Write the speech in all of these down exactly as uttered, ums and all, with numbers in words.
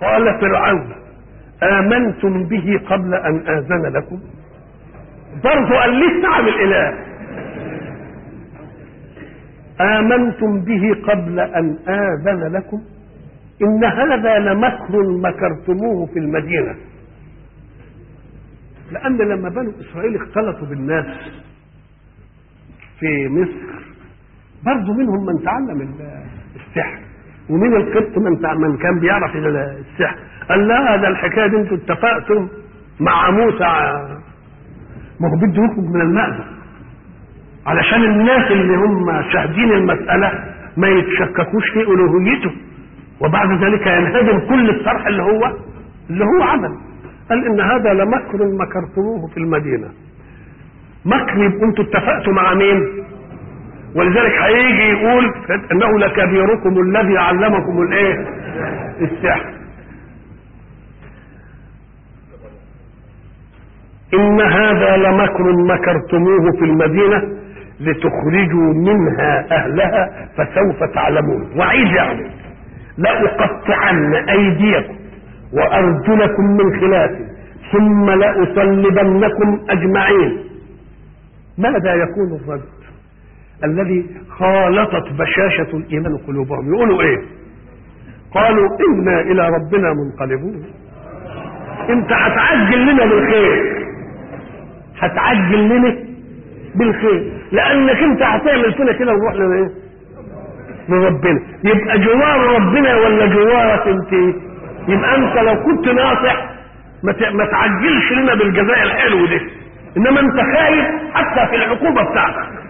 قال فرعون آمنتم به قبل أن آذن لكم؟ برضو قال لسه عامل إله. آمنتم به قبل أن آذن لكم إن هذا لمكر مكرتموه في المدينة. لأن لما بنو إسرائيل اختلطوا بالناس في مصر برضو منهم من تعلم السحر، ومن القبط من من كان بيعرف السحر. قال لا، ده الحكايه دي انتوا اتفقتم مع موسى، ما هو بده يخرج من المأزق علشان الناس اللي هم شاهدين المساله ما يتشككوش في الوهيته، وبعد ذلك ينهدم كل الصرح اللي هو اللي هو عمل. قال ان هذا لمكر مكرتموه في المدينه. مكر يبقوا انتوا اتفقتوا مع مين؟ ولذلك هيجي يقول انه لكبيركم الذي علمكم الايه؟ السحر. ان هذا لمكر مكرتموه في المدينه لتخرجوا منها اهلها فسوف تعلمون. وعيد يعني لأقطعن ايديكم وارجلكم من خلاف ثم لأصلبنكم اجمعين. ماذا يكون الرد الذي خالطت بشاشة الإيمان قلوبهم؟ يقولوا إيه؟ قالوا إنا إلى ربنا منقلبون. أنت هتعجل لنا بالخير، هتعجل لنا بالخير، لأنك أنت هتعمل فينا كده ونروح لنا إيه؟ لربنا. يبقى جوار ربنا ولا جوارك أنت؟ يبقى أنت لو كنت ناصح ما تعجلش لنا بالجزاء الحلو ده، إنما أنت خايف حتى في العقوبة بتاعتك.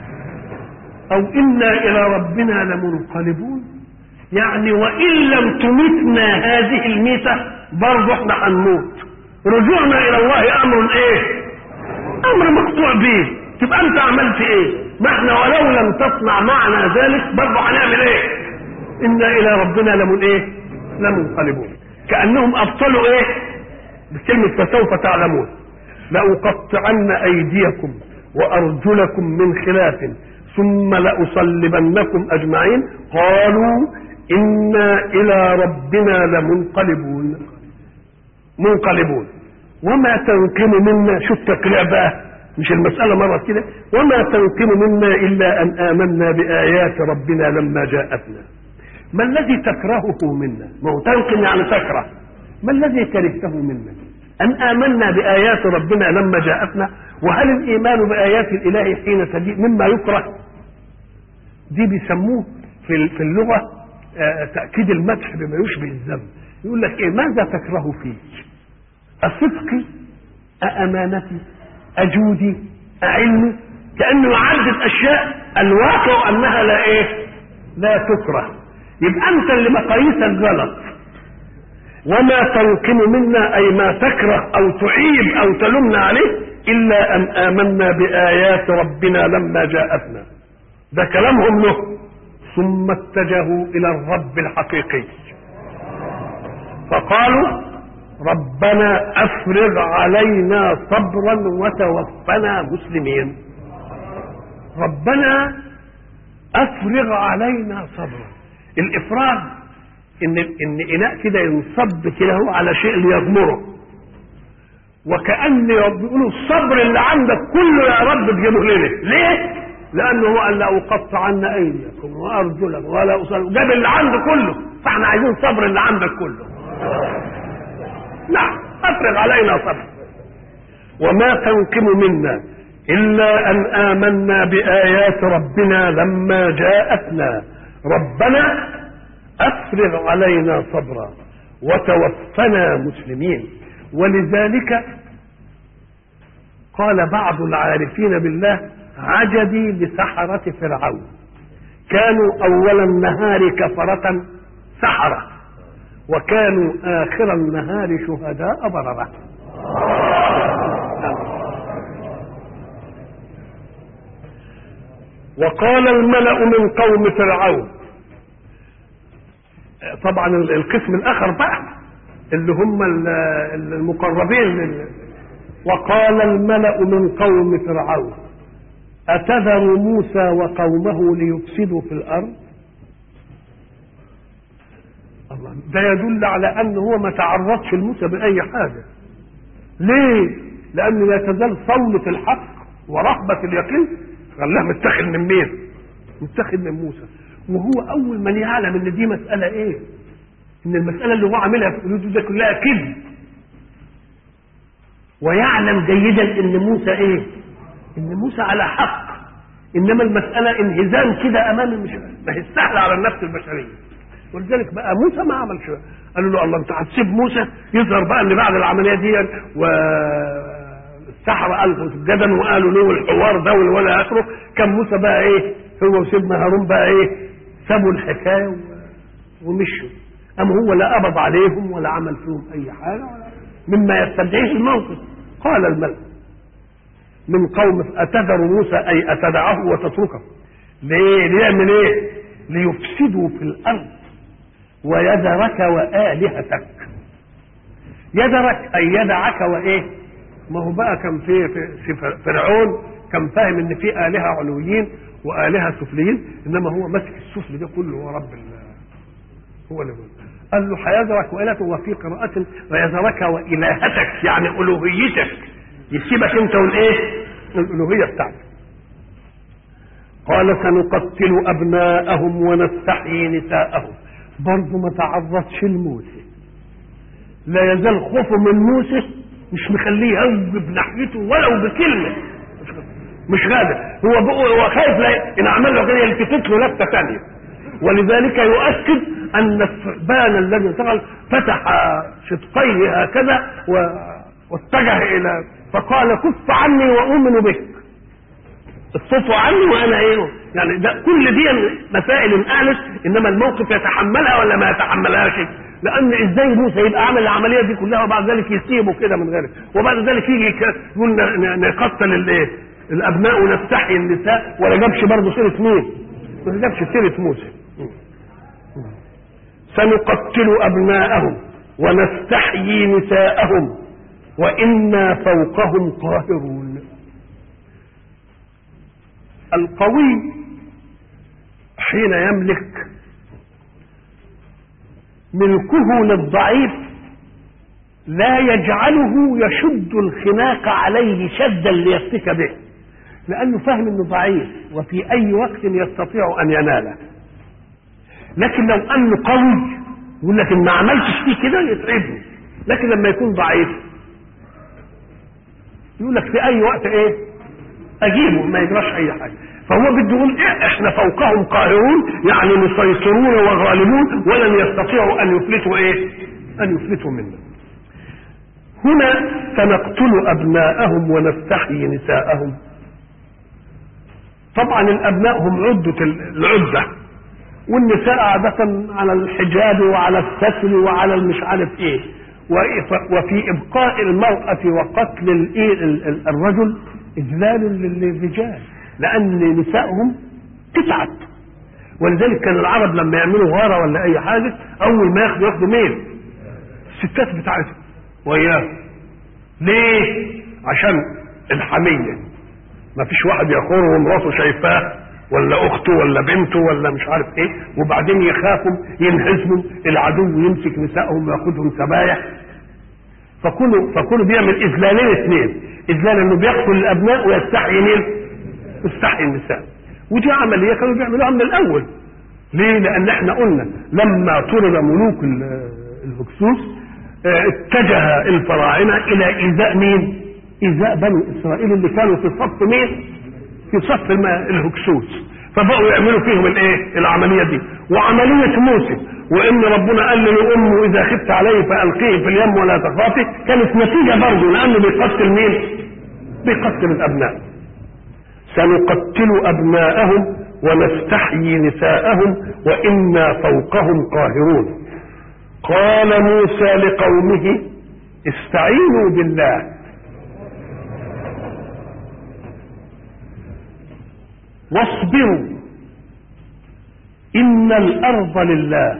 أو إنا إلى ربنا لمنقلبون، يعني وإن لم تمتنا هذه الميتة برضه احنا هنموت. رجوعنا إلى الله أمر إيه؟ أمر مقطوع به. تبقى أنت عملت إيه؟ ما احنا ولو لم تصنع معنا ذلك برضه هنعمل إيه؟ إنا إلى ربنا لمن إيه؟ لمنقلبون. كأنهم أبطلوا إيه؟ بكلمة فسوف تعلمون. لأقطعن أيديكم وأرجلكم من خلاف ثم لأصلبنكم أجمعين. قالوا إنا إلى ربنا لمنقلبون. منقلبون. وما تنقم منا، شو التقريع بقى، مش المسألة مرة كده، وما تنقم منا إلا أن آمنا بآيات ربنا لما جاءتنا. ما الذي تكرهه منا؟ ما هو تنقم يعني تكره. ما الذي كرهته منا؟ أن آمنا بآيات ربنا لما جاءتنا. وهل الإيمان بآيات الإله حين تجيء مما يكره؟ دي بيسموه في في اللغة تأكيد المدح بما يشبه الذم. يقول لك إيه؟ ماذا تكره فيه؟ أصدقي؟ أأمانتي؟ أجودي؟ أعلمي؟ كأنه يعدد أشياء الواقع أنها لا إيه؟ لا تكره. يبقى أنت اللي مقاييسك غلط. وما تنقم منا أي ما تكره أو تعيب أو تلمنا عليه إلا أن آمنا بآيات ربنا لما جاءتنا. ده كلامهم له. ثم اتجهوا إلى الرب الحقيقي فقالوا ربنا أفرغ علينا صبرا وتوفنا مسلمين. ربنا أفرغ علينا صبرا. الإفراغ إن إن إناء كده ينصب كده هو على شيء ليغمره، وكأن بيقولوا الصبر اللي عندك كله يا رب تجيبه لنا. ليه؟ لأنه هو قال لا أقطعن أيديكم وأرجلكم ولا أصل، جاب اللي عنده كله، فاحنا عايزين صبر اللي عندك كله. نعم، أفرغ علينا صبر. وما تنقم منا إلا أن آمنا بآيات ربنا لما جاءتنا. ربنا أفرغ علينا صبرا وتوفنا مسلمين. ولذلك قال بعض العارفين بالله عجبي لسحرة فرعون، كانوا أول النهار كفرة سحرة وكانوا آخر النهار شهداء بررة. وقال الملأ من قوم فرعون، طبعا القسم الآخر بقى اللي هم المقربين، وقال الملأ من قوم فرعون أتذر موسى وقومه ليفسدوا في الأرض. الله، ده يدل على أنه هو ما تعرضش لموسى بأي حاجة. ليه؟ لأنه لا تزال صولة الحق ورهبة اليقين خلاها متاخد من مين؟ متاخد من موسى. وهو أول من يعلم إن دي مسألة إيه؟ إن المسألة اللي هو عاملها في قلوبه ده كلها كذب. ويعلم جيدا إن موسى إيه؟ إن موسى على حق. إنما المسألة انهزام كده أمام المش... ما هي سهلة على النفس البشرية. ولذلك بقى موسى ما عملش. قالوا له الله أنت هتسيب موسى؟ يظهر بقى إن بعد العملية دي و السحرة ألفوا سجدا وقالوا له الحوار ده ولا آخره. كان موسى بقى إيه؟ هو وسيدنا هارون بقى إيه؟ سابوا الحكاية ومشوا. أما هو لا قبض عليهم ولا عمل فيهم أي حاجة ولا مما يستدعيه الموقف. قال الملك من قوم أتذر موسى أي أتدعه وتتركه. ليه؟ ليعمل إيه؟ ليفسدوا في الأرض ويذرك وآلهتك. يذرك أي يدعك وإيه؟ ما هو بقى كان في, في فرعون كان فاهم إن في آلهة علويين وآلهة سفليين، إنما هو ماسك السفل ده كله هو رب الله. هو اللي بيقول قال له حيذرك وإلهتك. وفي قراءة ويذرك وإلهتك يعني ألوهيتك، يسيبك أنت والإيه؟ الألوهية بتاعتك. قال سنقتل أبناءهم ونستحيي نساءهم. برضه ما تعرضش لموسى، لا يزال خوفه من موسى مش مخليه يهوب ناحيته ولو بكلمة، مش غادر. هو هو خايف لا إن عمل له كده يلتفت له لفته ثانيه. ولذلك يؤكد ان الثعبان الذي انتقل فتح شدقيه هكذا واتجه الى فقال كف عني واؤمن بك. اصطفوا عني وانا ايه يعني. ده كل دي مسائل انقالت، انما الموقف يتحملها ولا ما يتحملهاش. لان ازاي موسى يبقى عمل العمليه دي كلها وبعد ذلك يسيبه كده من غيره، وبعد ذلك يجي يقول نقتل الايه الابناء ونستحيي النساء، ولا جابش برضه سيره مين؟ ما جابش سيره موسى. سنقتل ابناءهم ونستحيي نساءهم وانا فوقهم قاهرون. القوي حين يملك ملكه للضعيف لا يجعله يشد الخناق عليه شدا ليفتك به، لانه فاهم انه ضعيف وفي اي وقت يستطيع ان يناله. لكن لو انه قوي يقول لك ان ما عملتش فيه كده يتعبني، لكن لما يكون ضعيف يقول لك في اي وقت ايه اجيبه ما يجراش اي حاجه. فهو بده يقول إيه احنا فوقهم قاهرون، يعني مسيطرون وغالبون ولن يستطيعوا ان يفلتوا ايه ان يفلتوا منا. هنا سنقتل ابناءهم ونستحيي نساءهم. طبعا الابناء هم عدة العدة، والنساء عادة على الحجاب وعلى الستر وعلى المش عارف ايه. وفي ابقاء المرأة وقتل الرجل اذلال للرجال، لان نسائهم تتعب. ولذلك كان العرب لما يعملوا غارة ولا اي حاجة اول ما ياخدوا ياخدوا مين؟ الستات بتاعتهم وياه. ليه؟ عشان الحمية، ما فيش واحد يخوره ومراته شايفاه ولا اخته ولا بنته ولا مش عارف ايه، وبعدين يخافوا ينهزموا العدو يمسك نسائهم وياخذهم سبايا. فكله فكله بيعمل اذلالين اثنين، اذلال انه بيقتل الابناء ويستحيي مين؟ يستحيي النساء. ودي عمليه كانوا بيعملوها من الاول. ليه؟ لان احنا قلنا لما طرد ملوك الهكسوس اتجه الفراعنه الى ايذاء مين؟ ايذاء بني اسرائيل اللي كانوا في صف مين؟ في صف الهكسوس. فبقوا يعملوا فيهم الايه؟ العمليه دي. وعمليه موسى وان ربنا قال له امه اذا خفت عليه فالقيه في اليم ولا تخافي، كانت نتيجه برضه لانه بيقتل مين؟ بيقتل الابناء. سنقتل ابناءهم ونستحيي نساءهم وانا فوقهم قاهرون. قال موسى لقومه استعينوا بالله واصبروا إن الأرض لله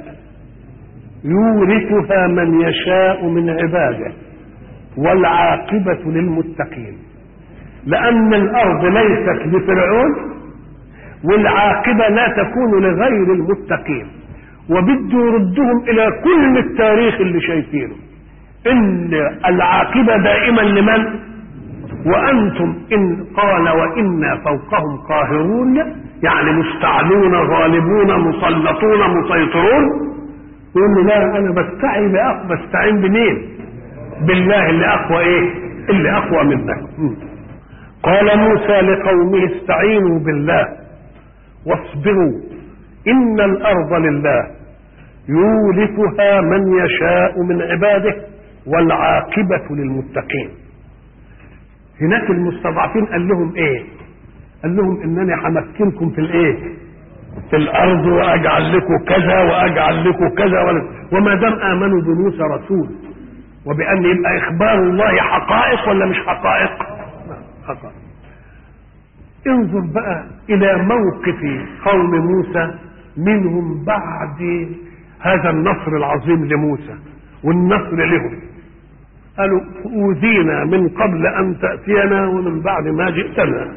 يورثها من يشاء من عباده والعاقبة للمتقين. لأن الأرض ليست لفرعون والعاقبة لا تكون لغير المتقين. وبده يردهم الى كل التاريخ اللي شايفينه، ان العاقبة دائما لمن؟ وانتم ان قال وانا فوقهم قاهرون، يعني مستعلون غالبون مسلطون مسيطرون. يقول له لا انا بستعين بأخ بستعين بمين؟ بالله اللي اقوى ايه؟ اللي اقوى منك. قال موسى لقومه استعينوا بالله واصبروا ان الارض لله يورثها من يشاء من عباده والعاقبة للمتقين. هناك المستضعفين قال لهم ايه؟ قال لهم انني همكنكم في الايه؟ في الارض واجعل لكم كذا واجعل لكم كذا، وما دام امنوا بموسى رسول وبان يبقى اخبار الله حقائق ولا مش حقائق؟ حقائق. انظر بقى الى موقف قوم موسى منهم بعد هذا النصر العظيم لموسى والنصر لهم. قالوا اوذينا من قبل ان تأتينا ومن بعد ما جئتنا.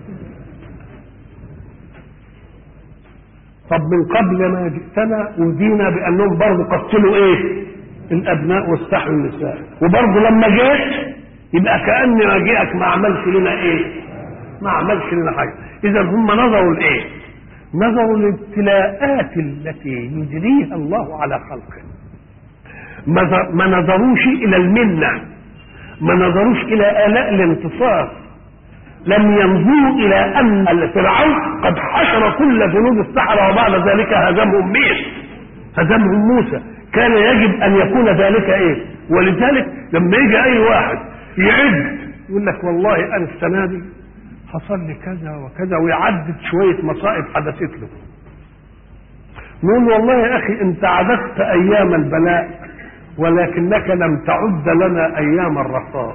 طب من قبل ما جئتنا اوذينا بانهم برضه قتلوا ايه؟ الابناء واستحيوا النساء، وبرضه لما جيت يبقى كأن مجيئك ما عملش لنا ايه؟ ما عملش لنا حاجه. اذا هم نظروا لايه؟ نظروا للابتلاءات التي يجريها الله على خلقه. ما نظروش الى المنه، ما نظروش الى آلاء الانتصار، لم ينظروا الى ان فرعون قد حشر كل جنود السحرة وبعد ذلك هزمهم مين؟ هزمهم موسى. كان يجب ان يكون ذلك ايه؟ ولذلك لما يجي اي واحد يعد يقول لك والله انا السنه دي حصل لي كذا وكذا ويعدد شويه مصائب حدثت له، نقول والله يا اخي انت عددت ايام البلاء ولكنك لم تعد لنا ايام الرخاء.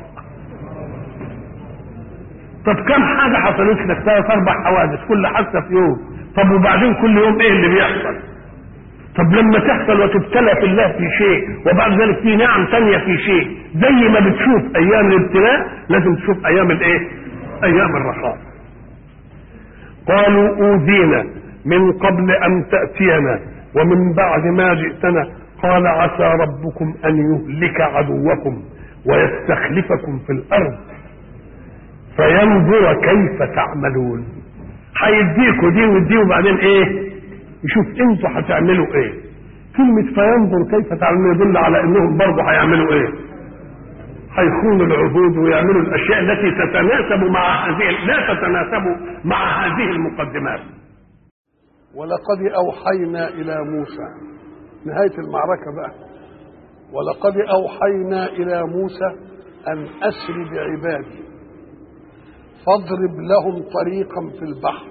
طب كم حاجه حصلت لك؟ ثلاث اربع حوادث كل حادثه في يوم. طب وبعدين كل يوم ايه اللي بيحصل؟ طب لما تحصل وتبتلى في الله في شيء وبعد ذلك في نعم ثانيه في شيء، زي ما بتشوف ايام الابتلاء لازم تشوف ايام الايه؟ ايام الرخاء. قالوا اوذينا من قبل ان تأتينا ومن بعد ما جئتنا. قال عسى ربكم ان يهلك عدوكم ويستخلفكم في الارض فينظر كيف تعملون. هيديكوا دي ودي وبعدين ايه؟ يشوف انتوا هتعملوا ايه. كلمة فينظر كيف تعملون يدل على انهم برضه هيعملوا ايه؟ هيخونوا العهود ويعملوا الاشياء التي تتناسب مع هذه لا تتناسب مع هذه المقدمات. ولقد اوحينا الى موسى، نهاية المعركة بقى، ولقد اوحينا الى موسى ان اسر بعبادي فاضرب لهم طريقا في البحر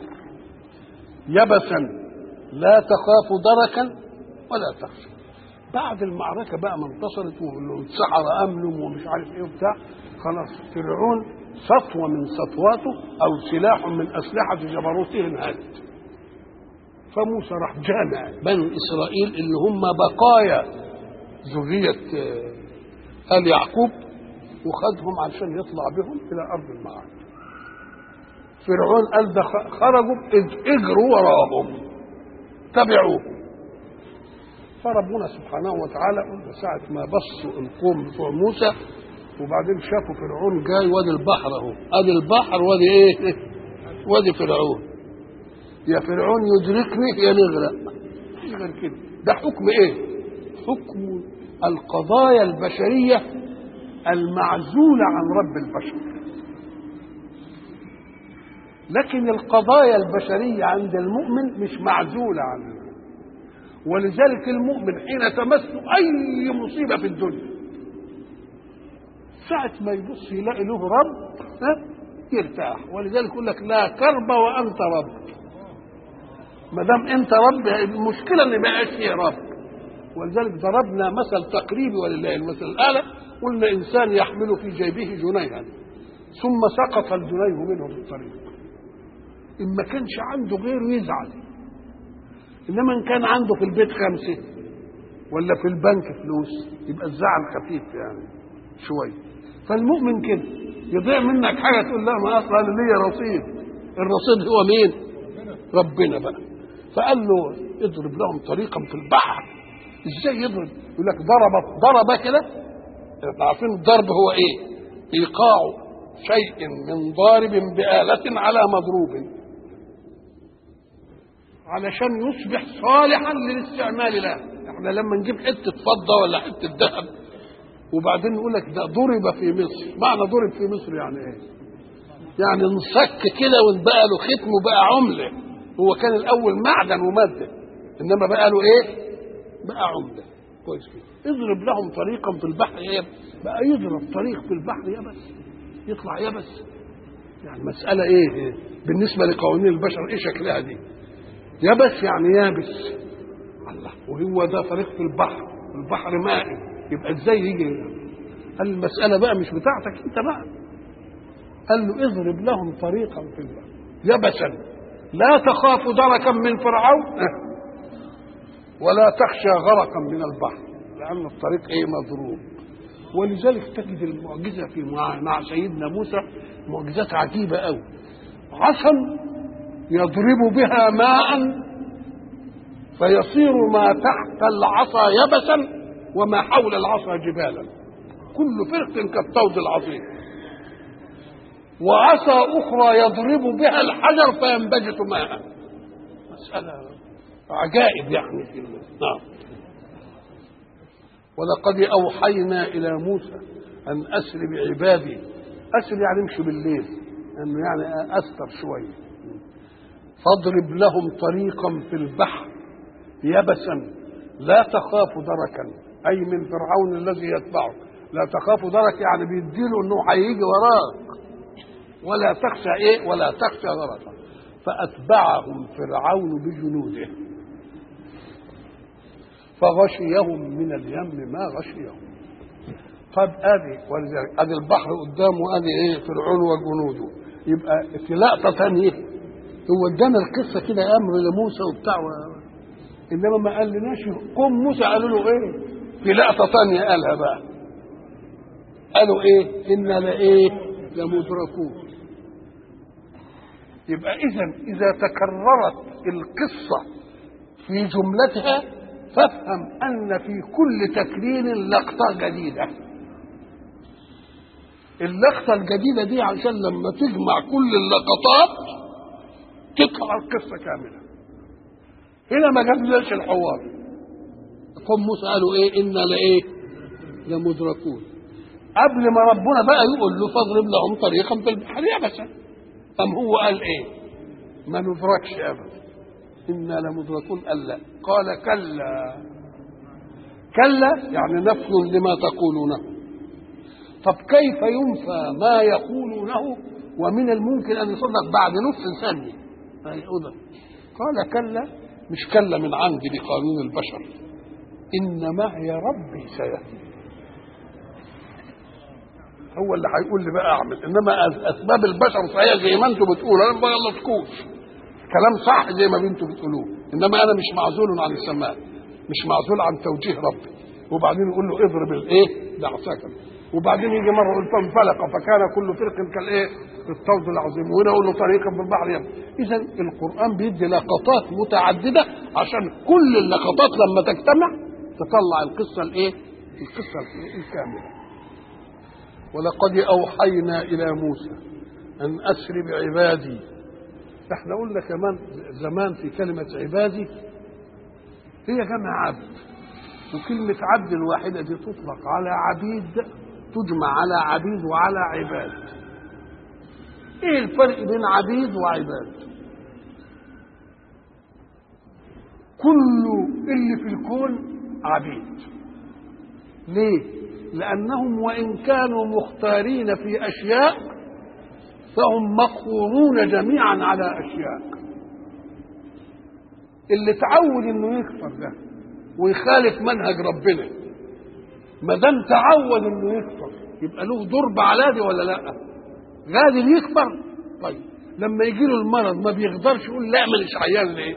يبسا لا تخاف دركا ولا تخشى. بعد المعركة بقى ما انتصرت والسحرة امنوا ومش عارف ايه وبتاع، خلاص فرعون سطوة من سطواته او سلاح من اسلحة جبروته انهدت. فموسى راح جامع بنو اسرائيل اللي هم بقايا ذرية آل يعقوب وخدهم علشان يطلع بهم الى ارض المعاد. فرعون قال ده خرجوا اجروا وراهم تبعوهم. فربنا سبحانه وتعالى قلنا ساعة ما بصوا القوم بتوع موسى وبعدين شافوا فرعون جاي وادي البحر اهو، ادي البحر وادي ايه؟ وادي فرعون. يا فرعون يدركني يا نغرق، مش غير كده. ده حكم ايه؟ حكم القضايا البشرية المعزولة عن رب البشر. لكن القضايا البشرية عند المؤمن مش معزولة عنه، ولذلك المؤمن حين تمسه أي مصيبة في الدنيا ساعة ما يبص يلاقي له رب يرتاح. ولذلك يقول لك لا كرب وأنت رب. ما دام أنت رب المشكلة إن ما يبقاش فيه رب. ولذلك ضربنا مثل تقريبي ولله المثل الأعلى، قلنا إنسان يحمل في جيبه جنيها ثم سقط الجنيه منه في الطريق. إن ما كانش عنده غيره يزعل، إنما إن كان عنده في البيت خمسة ولا في البنك فلوس يبقى الزعل خفيف يعني شوية. فالمؤمن كده يضيع منك حاجة تقول لا ما أصلا لي رصيد. الرصيد هو مين؟ ربنا بقى. فقال له اضرب لهم طريقا في البحر. ازاي يضرب؟ يقول لك ضرب ضرب كده. احنا عارفين الضرب هو ايه؟ ايقاع شيء من ضارب بآلة على مضروب علشان يصبح صالحا للاستعمال له. احنا لما نجيب حته فضه ولا حته ذهب وبعدين نقول لك ده ضرب في مصر، معنى ضرب في مصر يعني ايه؟ يعني انصك كده وبقى له ختم وبقى عمله. هو كان الاول معدن وماده، انما بقى له ايه؟ بقى عمله. كويس كده. اضرب لهم طريقا في البحر يبس. بقى يضرب طريق في البحر يبس، يطلع يبس. يعني مساله ايه بالنسبه لقوانين البشر؟ ايه شكلها دي؟ يبس يعني يابس. الله، وهو ده طريق في البحر، البحر مائي، يبقى ازاي يجي؟ قال المساله بقى مش بتاعتك انت بقى. قال له اضرب لهم طريقا في البحر يبسا لا تخاف دركا من فرعون ولا تخشى غرقا من البحر، لان الطريق ايه؟ مضروب. ولذلك تجد المعجزه في مع سيدنا موسى معجزات عجيبه قوي. عصا يضرب بها ماء فيصير ما تحت العصا يبسا وما حول العصا جبالا، كل فرق كالطود العظيم. وعصا اخرى يضرب بها الحجر فينبجس ماء. مساله عجائب يعني في نعم. ولقد اوحينا الى موسى ان اسر بعبادي. اسر يعني امشي بالليل، انه يعني استر شويه. فاضرب لهم طريقا في البحر يبسا لا تخاف دركا، اي من فرعون الذي يتبعه. لا تخاف درك يعني بيديله انه هيجي وراك. ولا تخشى ايه؟ ولا تخشى دركا. فاتبعهم فرعون بجنوده فغشيهم من اليم ما غشيهم. طب ادي ولذلك ادي البحر قدامه، ادي ايه؟ فرعون وجنوده. يبقى في لقطه ثانيه هو ادانا القصه كده امر لموسى وبتاع و... انما ما قالناش قوم موسى قالوا له ايه؟ في لقطه ثانيه قالها بقى. قالوا ايه؟ انا لايه؟ لمدركون. يبقى اذا اذا تكررت القصه في جملتها فافهم ان في كل تكرير لقطه جديده. اللقطه الجديده دي عشان لما تجمع كل اللقطات تطلع القصه كامله. هنا ما جابلناش الحوار. قوم موسى قالوا ايه؟ انا لايه؟ لمدركون. قبل ما ربنا بقى يقول له فاضرب لهم طريقا في البحر يبسا، ام هو قال ايه؟ ما ندركش ابدا. انا لمدركون. قال لا. قال كلا. كلا يعني نفي لما تقولونه. طب كيف ينفى ما يقولونه ومن الممكن ان يصدق بعد نصف ثانيه؟ قال كلا، مش كلا من عندي بقانون البشر، ان معي ربي سيهدي. هو اللي هيقول لي بقى اعمل، انما اسباب البشر صحيح زي ما انتم بتقولوا، انا ما غلطكوش، كلام صح زي ما انتم بتقولوه، انما انا مش معزول عن السماء، مش معزول عن توجيه ربي. وبعدين يقول له اضرب الايه؟ بعصاك. وبعدين يجي مره يقول فانفلق فكان كل فرق كالايه؟ الطود العظيم. وهنا يقول له طريقا في البحر يم. اذا القران بيدي لقطات متعدده عشان كل اللقطات لما تجتمع تطلع القصه الايه؟ القصه الكامله. ولقد اوحينا الى موسى ان اسر بعبادي. احنا قلنا كمان زمان في كلمه عبادي هي جمع عبد، وكلمه عبد الواحده دي تطلق على عبيد، تجمع على عبيد وعلى عباد. ايه الفرق بين عبيد وعباد؟ كل اللي في الكون عبيد. ليه؟ لأنهم وإن كانوا مختارين في أشياء فهم مقهورون جميعا على أشياء. اللي تعود إنه يكفر ده ويخالف منهج ربنا، ما دام تعود إنه يكفر يبقى له ضرب على دي ولا لا؟ غادر يكفر. طيب لما يجي له المرض ما بيقدرش يقول لا ماليش عيان ليه؟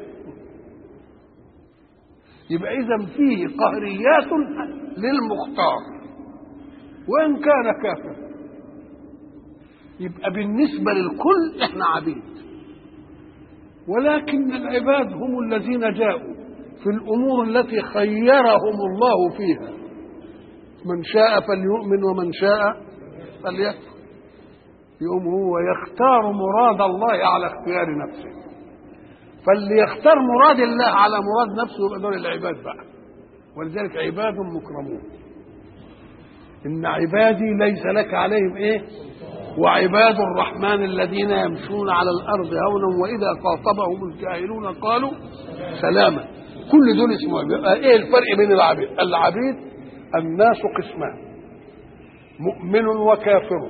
يبقى إذا فيه قهريات للمختار وإن كان كافر. يبقى بالنسبة للكل إحنا عبيد. ولكن العباد هم الذين جاءوا في الأمور التي خيرهم الله فيها، من شاء فليؤمن ومن شاء فليكفر. يقوم هو يختار مراد الله على اختيار نفسه، فاللي يختار مراد الله على مراد نفسه يبقى دول العباد بقى. ولذلك عباد مكرمون، إن عبادي ليس لك عليهم إيه؟ وعباد الرحمن الذين يمشون على الأرض هونا وإذا خاطبهم الجاهلون قالوا سلاما. كل دول اسمه. إيه الفرق بين العبيد؟ العبيد الناس قسمان، مؤمن وكافر.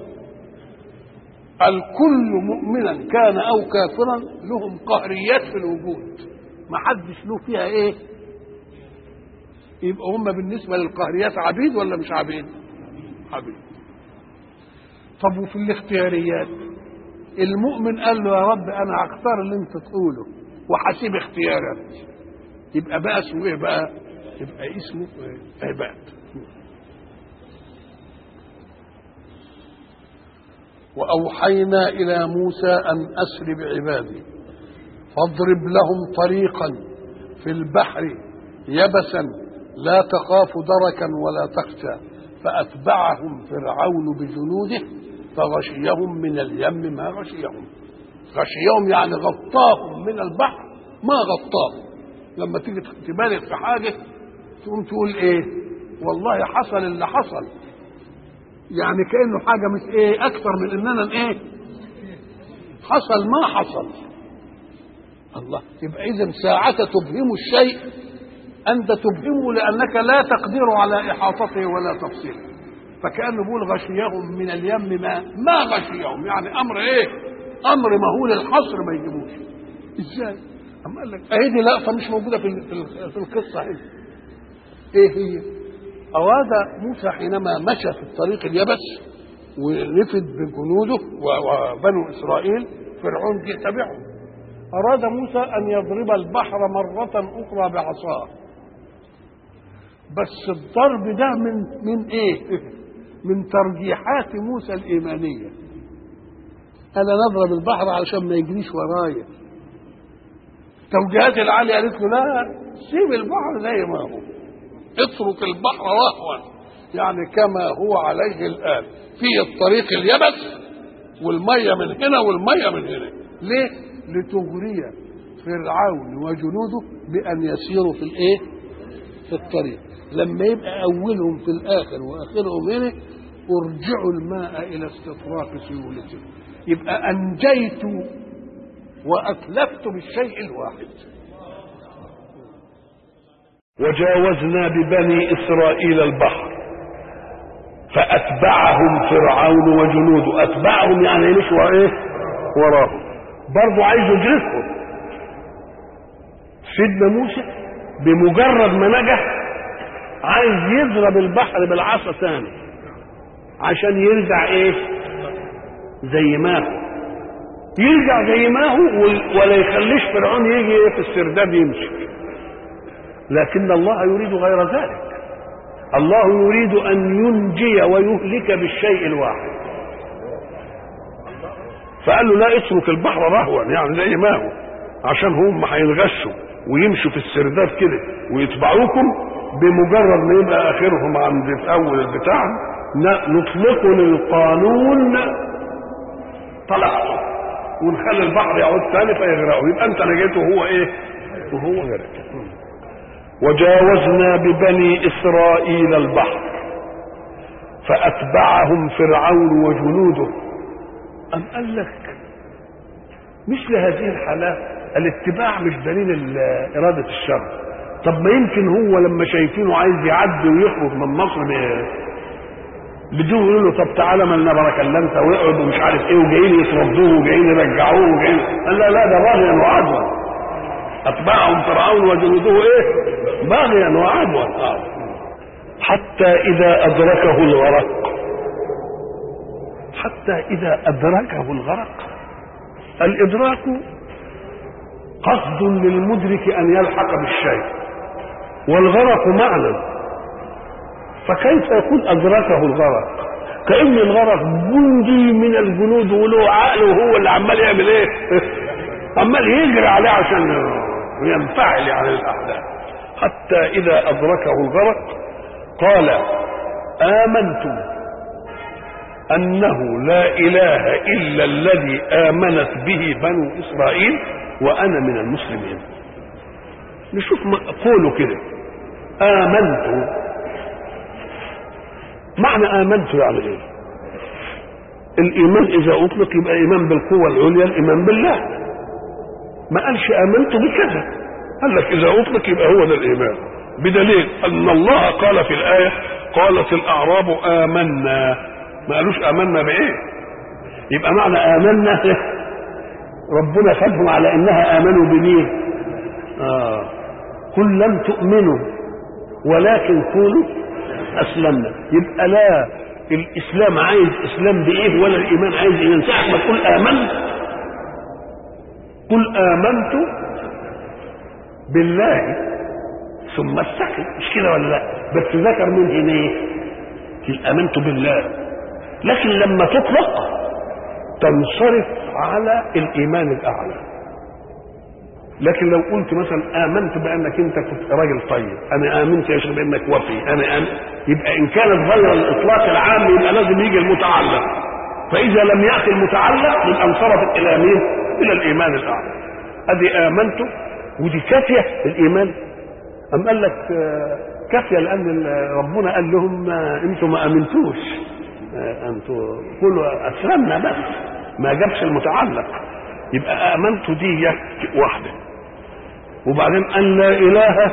الكل مؤمنا كان أو كافرا لهم قهريات في الوجود، ما حدش له فيها إيه؟ يبقى هم بالنسبة للقهريات عبيد ولا مش عبيد؟ عبيد. طب وفي الاختياريات المؤمن قال له يا رب انا هختار اللي انت تقوله وحسيب اختيارات، يبقى بقى اسمه ايه بقى؟ يبقى اسمه عباد. واوحينا الى موسى ان اسر بعبادي فاضرب لهم طريقا في البحر يبسا لا تخاف دركا ولا تخشى فأتبعهم فرعون بجنوده فغشيهم من اليم ما غشيهم. غشيهم يعني غطاهم من البحر ما غطاهم. لما تيجي تبالغ في حاجة تقوم تقول ايه؟ والله حصل اللي حصل، يعني كأنه حاجة مش ايه أكثر من إننا ايه؟ حصل ما حصل. الله، يبقى إذا ساعة تبهم الشيء أنت تبهمه لأنك لا تقدر على إحاطته ولا تفصيله. فكأنه بيقول غشيهم من اليم ما ما غشيهم، يعني أمر إيه؟ أمر مهول الحصر ما يجيبوش. إزاي؟ أما قال لك أهي دي لقطة مش موجودة في في القصة هنا. إيه هي؟ أراد موسى حينما مشى في الطريق اليبس ونفد بجنوده وبنو إسرائيل فرعون جه تبعهم، أراد موسى أن يضرب البحر مرة أخرى بعصاه. بس الضرب ده من من ايه؟ من ترجيحات موسى الايمانيه. انا نضرب البحر علشان ما يجريش ورايا. توجيهات العاليه قالت له لا، سيب البحر زي ما هو، اترك البحر رهوا، يعني كما هو عليه الان في الطريق اليبس والميه من هنا والميه من هنا. ليه؟ لتغري فرعون وجنوده بان يسيروا في الايه؟ في الطريق. لما يبقى أولهم في الآخر وآخرهم هنا ارجعوا الماء إلى استطراق سيولته، يبقى أنجيت وأتلفت بالشيء الواحد. وجاوزنا ببني إسرائيل البحر فأتبعهم فرعون وجنوده. أتبعهم يعني مش وإيه؟ وراهم، برضو عايز يدركهم. سيدنا موسى بمجرد ما نجح عايز يضرب البحر بالعصا ثاني عشان يرجع ايه؟ زي ما هو، يرجع زي ما هو ولا يخليش فرعون يجي في السرداب يمشي. لكن الله يريد غير ذلك. الله يريد ان ينجي ويهلك بالشيء الواحد. فقال له لا، اترك البحر رهوا، يعني زي ما هو، عشان هم هينغشوا ويمشوا في السرداب كده ويتبعوكم. بمجرد ما يبقى اخرهم عند في اول البتاع نطلقوا للقانون طلعوا ونخلي البحر يعود ثاني فيغرقوا، يبقى انت نجيته وهو ايه؟ وهو غرق. وجاوزنا ببني اسرائيل البحر فاتبعهم فرعون وجنوده. ام قال لك مثل هذه الحالات الاتباع مش دليل اراده الشر. طب ما يمكن هو لما شايفينه عايز يعدي ويخرج من مصر بدون يقولوا له طب تعالى مالنا بركه الا انت، ويقعد ومش عارف ايه، وجايين يطردوه وجايين يرجعوه وجايين. قال لا لا، ده باغيا وعدوا. اتبعهم فرعون وجنوده ايه؟ باغيا وعدوا. حتى اذا ادركه الغرق، حتى اذا ادركه الغرق. الادراك قصد للمدرك ان يلحق بالشيء، والغرق معنى. فكيف يكون أدركه الغرق؟ كأن الغرق جندي من الجنود وله عقل وهو اللي عمال يعمل ايه؟ عمال يجري عليه عشان ينفعل يعني الاحداث، حتى اذا ادركه الغرق قال امنت انه لا اله الا الذي امنت به بنو اسرائيل وانا من المسلمين. نشوف قوله كده امنت، معنى امنت يعني ايه؟ الايمان اذا اطلق يبقى ايمان بالقوه العليا، الايمان بالله. ما قالش امنت بكذا، قال لك اذا اطلق يبقى هو ده الايمان، بدليل ان الله قال في الايه قالت الاعراب امنا، ما قالوش امنا بايه. يبقى معنى امنا ربنا خدهم على انها امنوا بمين؟ اه قل لم تؤمنوا ولكن قولوا اسلمنا. يبقى لا الاسلام عايز اسلام بايه ولا الايمان عايز ايمان. ساعه ما تقول امنت قل امنت بالله ثم استقم، مش كده ولا لا؟ بس ذكر من هنا ايه؟ امنت بالله، لكن لما تطلق تنصرف على الايمان الاعلى. لكن لو قلت مثلا امنت بانك انت كنت راجل طيب، انا امنت يا شيخ بانك وفي، انا امنت، يبقى ان كانت غير الاطلاق العام يبقى لازم يجي المتعلق، فاذا لم ياتي المتعلق يبقى انصرفت الى مين؟ الى الايمان الاعلى. ادي امنت ودي كافيه الايمان. ام قال لك كافيه لان ربنا قال لهم انتم ما امنتوش، انتم قولوا اسلمنا بس، ما جابش المتعلق. يبقى امنت دي واحده، وبعدين ان لا اله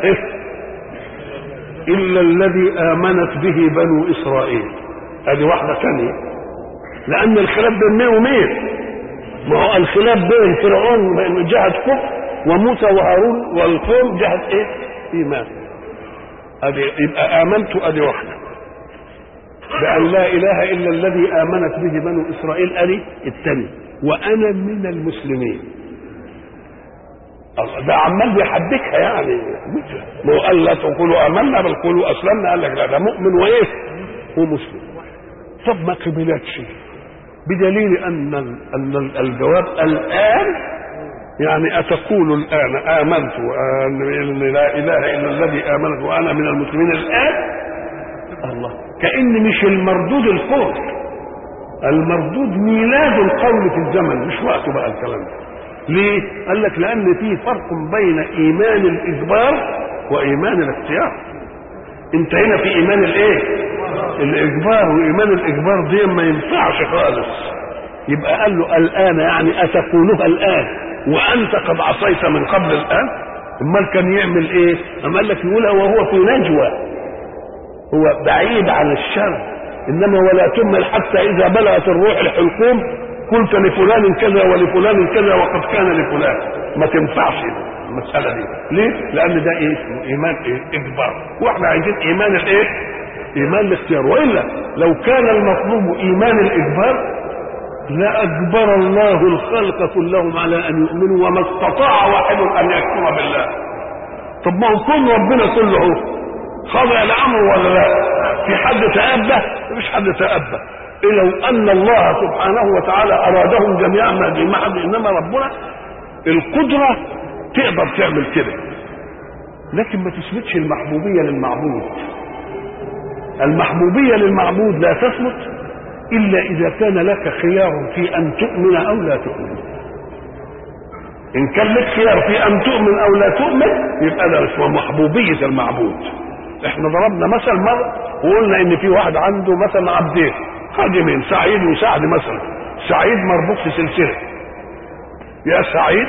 الا الذي امنت به بنو اسرائيل، ادي واحده ثانيه. لان الخلاف بين مين ومين؟ ما هو الخلاف بين فرعون بين جهه كفر وموسى وهارون والقوم جهه ايه؟ ايمان. ادي يبقى امنت ادي واحده، بان لا اله الا الذي امنت به بنو اسرائيل ادي الثانيه، وانا من المسلمين. ده عمال بيحدكها يعني، ما هو قال لا تقولوا امنا بل قولوا اسلمنا، قال لك لا ده مؤمن وايه؟ ومسلم. طب ما قبلتش، بدليل ان ان الجواب الان يعني اتقول الان امنت وان لا اله الا الذي امنت وانا من المسلمين الان. الله، كأن مش المردود القول، المردود ميلاد القول في الزمن، مش وقته بقى الكلام ده. ليه؟ قال لك لان في فرق بين ايمان الاجبار وايمان الاختيار. انت هنا في ايمان الايه؟ الاجبار، وايمان الاجبار دي ما ينفعش خالص. يبقى قال له الان يعني اتقولها الان وانت قد عصيت من قبل الان. امال كان يعمل ايه؟ اما قال لك يقولها وهو في نجوى، هو بعيد عن الشر. انما ولا تمل حتى اذا بلغت الروح الحلقوم قلت لفلان كذا ولفلان كذا وقد كان لفلان. ما تنفعش المساله دي. ليه؟ لان ده ايه؟ اسمه ايمان ايه؟ اجبار، واحنا عايزين ايمان الايه؟ ايمان الاختيار. والا لو كان المطلوب ايمان الاجبار لاجبر الله الخلق كلهم على ان يؤمنوا وما استطاع واحد ان يكفر بالله. طب ما هو كل ربنا كله خضع لامره ولا لا؟ في حد تأبى؟ مفيش حد تأبى. إيه لو ان الله سبحانه وتعالى ارادهم جميعا ما حد، انما ربنا القدره تقدر تعمل كده، لكن ما تثبتش المحبوبيه للمعبود. المحبوبيه للمعبود لا تثبت الا اذا كان لك خيار في ان تؤمن او لا تؤمن. ان كان لك خيار في ان تؤمن او لا تؤمن يبقى ده اسمه محبوبيه المعبود. احنا ضربنا مثل مره وقلنا ان في واحد عنده مثلا عبدين خادمين، سعيد وسعد مثلا. سعيد مربوط في سلسله، يا سعيد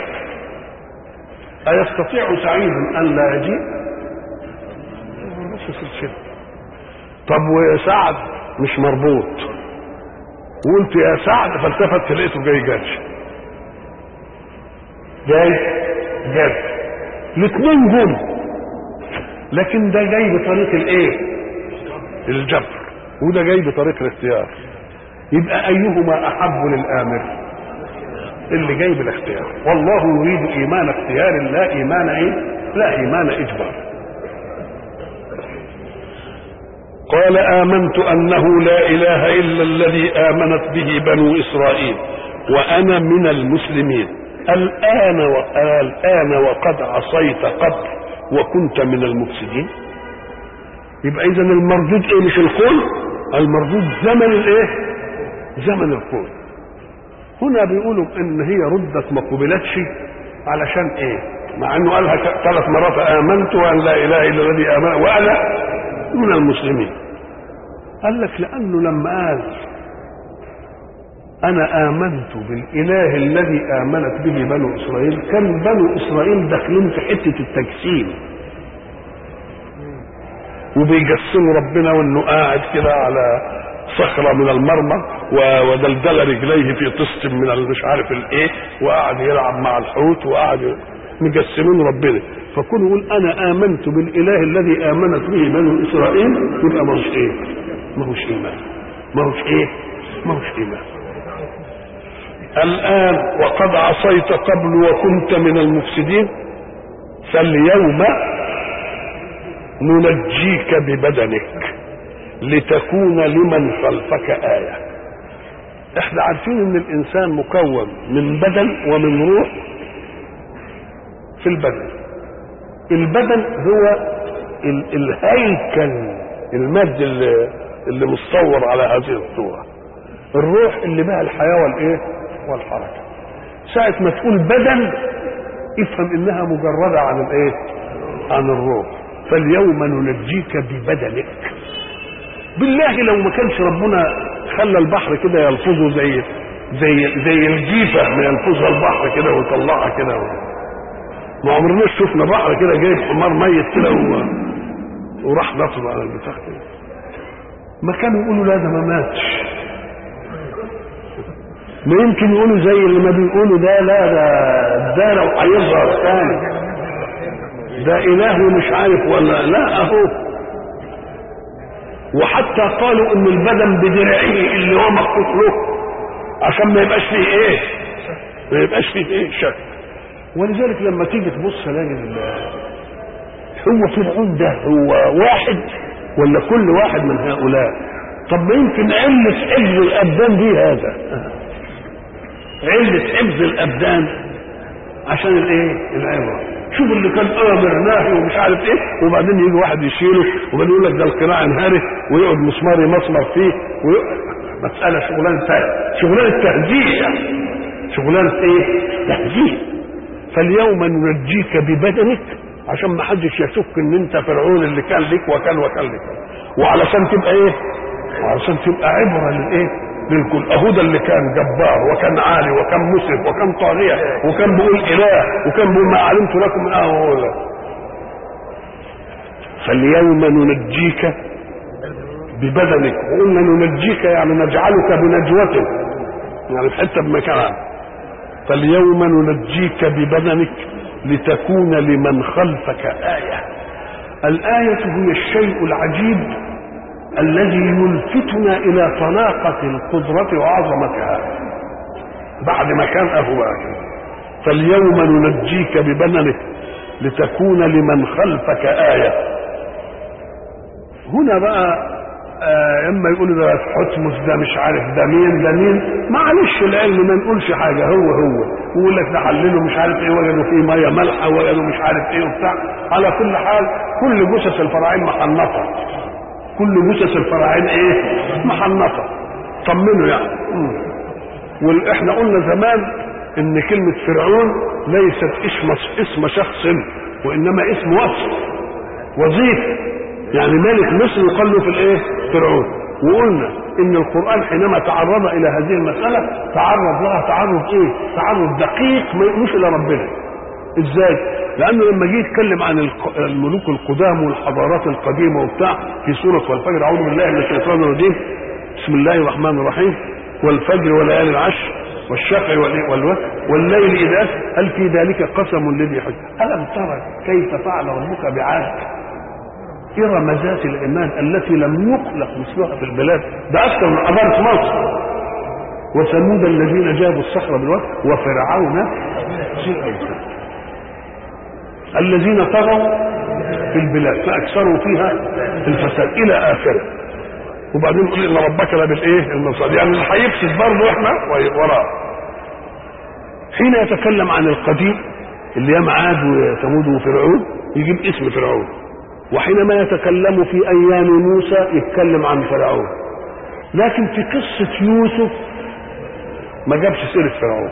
أيستطيع سعيد ان لا يجيء؟ مربوط في سلسله. طب وسعد مش مربوط، وقلت يا سعد فالتفت لقيته جاي جاش جاي جاي الاثنين جم، لكن ده جاي بطريق الايه؟ الجبر، وده جاي بطريق الاختيار. يبقى ايهما احب للامر؟ اللي جاي بالاختيار. والله يريد ايمان اختيار لا ايمان ايه؟ لا ايمان اجبار. قال آمنت أنه لا إله إلا الذي آمنت به بنو إسرائيل وأنا من المسلمين. الآن الآن وقد عصيت قبل وكنت من المفسدين. يبقى إذن المردود إيه؟ مش القول، المردود زمن الإيه؟ زمن القول. هنا بيقولوا إن هي ردت ما قبلتش علشان إيه؟ مع إنه قالها ثلاث مرات آمنت وأن لا إله إلا الذي آمن وأنا من المسلمين. قال لك لأنه لما قال أنا آمنت بالإله الذي آمنت به بنو إسرائيل، كان بنو إسرائيل داخلين في حتة التجسيم وبيجسموا ربنا وإنه قاعد كده على صخرة من المرمى ودلدل رجليه في طست من مش عارف الإيه، وقاعد يلعب مع الحوت وقاعد مجسمين ربنا. فكون يقول أنا آمنت بالإله الذي آمنت به بنو إسرائيل يبقى ما هوش إيه؟ ما هوش إيمان. ما هوش إيه؟ ما هوش إيمان. الآن وقد عصيت قبل وكنت من المفسدين فاليوم ننجيك ببدنك لتكون لمن خلفك آية. احنا عارفين ان الانسان مكون من بدن ومن روح. في البدن البدن هو الهيكل المادي اللي, اللي مصور على هذه الصورة. الروح اللي بها الحياة والايه والحركة. ساعة ما تقول بدن افهم انها مجردة عن الايه عن الروح. فاليوم ننجيك ببدنك. بالله لو ما كانش ربنا خلى البحر كده يلفظه زي زي زي الجيفة ما يلفظها البحر كده ويطلعها كده، ما عمرنا شفنا بحر كده جايب حمار ميت كده وراح نطب على البتاع كده. ما كانوا يقولوا لا ده ما ماتش. ما يمكن يقولوا زي اللي ما بيقولوا ده لا ده ده لو هيظهر ثاني ده اله مش عارف ولا لا اهو. وحتى قالوا ان البدن بدرعه اللي هو مخطوط له عشان ما يبقاش فيه ايه ما يبقاش فيه ايه شك. ولذلك لما تيجي تبص تلاقي هو فرعون ده هو واحد ولا كل واحد من هؤلاء؟ طب ما يمكن علة حفظ الابدان دي هذا، علة حفظ الابدان عشان الايه العبره. شوف اللي كان امر ناهي ومش عارف ايه، وبعدين يجي واحد يشيله وبعدين يقول لك ده القراء انهارت ويقعد مسمار يمسمر فيه ويقعد. مساله شغلانه شغلانه تهجير يعني. شغلانه ايه؟ تهجير. فاليوم ننجيك ببدنك عشان ما حدش يشك ان انت فرعون اللي كان لك وكان وكان لك، وعلشان تبقى ايه؟ وعلشان تبقى عبره للايه؟ للكل. اهو ده اللي كان جبار وكان عالي وكان مسرف وكان طاغيه وكان بيقول اله وكان بيقول ما علمت لكم من اهل. فاليوم ننجيك ببدنك. وقلنا ننجيك يعني نجعلك بنجوة يعني حتى بمكانها. فاليوم ننجيك ببدنك لتكون لمن خلفك آية. الآية هي الشيء العجيب الذي يلفتنا الى طلاقة القدرة وعظمتها بعد ما كان اهواك. فاليوم ننجيك ببدنك لتكون لمن خلفك آية. هنا بقى آه اما يقولوا ده حتمس ده مش عارف ده مين ده مين، معلش العلم ما نقولش حاجة هو هو. ويقول لك ده حللوا مش عارف ايه وجدوا فيه مية مالحة وجدوا مش عارف ايه وبتاع. على كل حال كل جثث الفراعين محنطة، كل جثث الفراعين ايه محنطه. طمنوا يعني. واحنا قلنا زمان ان كلمه فرعون ليست اسم اسم شخص وانما اسم وصف وظيفه. يعني ملك مصر يقال له في الايه فرعون. وقلنا ان القران حينما تعرض الى هذه المساله تعرض لها تعرض ايه تعرض دقيق مش الى ربنا. ازاي؟ لانه لما جه يتكلم عن الملوك القدام والحضارات القديمه وبتاع في سوره والفجر، اعوذ بالله من الشيطان الرجيم، بسم الله الرحمن الرحيم، والفجر وليالي العشر والشفع والوتر والليل اذا هل في ذلك قسم لذي حجر. الم ترى كيف فعل ربك بعاد ارم ذات الايمان التي لم يخلق مثلها في البلاد. ده اكثر من حضاره مصر. وثمود الذين جابوا الصخر بالواد وفرعون ذي الاوتاد الذين طغوا في البلاد فاكثروا فيها الفساد الى اخره. وبعدين يقول ان ربك لبالايه المرصاد، يعني اللي هيفسد برضه احنا وراه. حين يتكلم عن القديم اللي هي عاد وثمود وفرعون يجيب اسم فرعون، وحينما يتكلم في ايام موسى يتكلم عن فرعون. لكن في قصة يوسف ما جابش سيرة فرعون،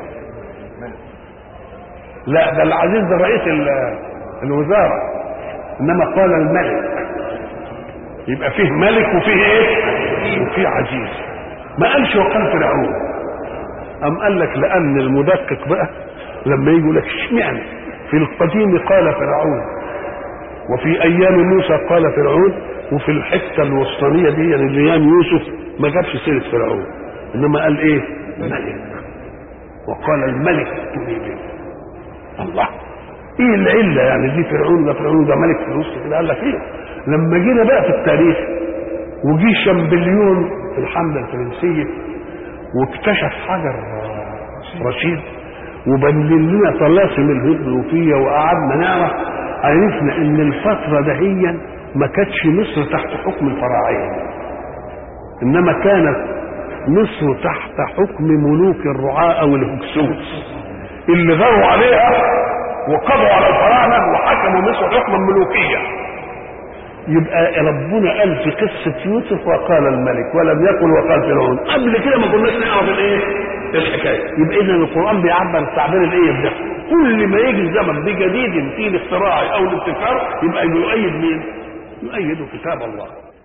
لا ده العزيز ده رئيس الوزارة، انما قال الملك، يبقى فيه ملك وفيه ايه وفيه عزيز، ما قالش وقال فرعون. ام قال لك لان المدقق بقى لما يقول لك اشمعنى في القديم قال فرعون وفي ايام موسى قال فرعون وفي الحته الوسطانيه دي يعني ايام يوسف ما جابش سيره فرعون، انما قال ايه ملك، وقال الملك ائتوني به. الله، ايه العله يعني دي فرعون ده فرعون ده ملك في الوسط كده؟ قال لك ايه لما جينا بقى في التاريخ وجي شامبليون في الحمله الفرنسيه واكتشف حجر رشيد وبين لنا طلاسم الهيروغليفيه وقعدنا نعرف، عرفنا ان الفتره دهيا ما كانتش مصر تحت حكم الفراعنه، انما كانت مصر تحت حكم ملوك الرعاة او الهكسوس اللي غاروا عليها وقضوا على الفراعنه وحكموا مصر حكما ملوكيا. يبقى ربنا قال في قصه يوسف وقال الملك ولم يقل وقال فرعون، قبل كده ما كناش نعرف الايه الحكايه. يبقى اذا القران بيعبر التعبير الايه ده، كل ما يجي الزمن بجديد فيه الاختراع او الابتكار يبقى يؤيد مين؟ يؤيد كتاب الله.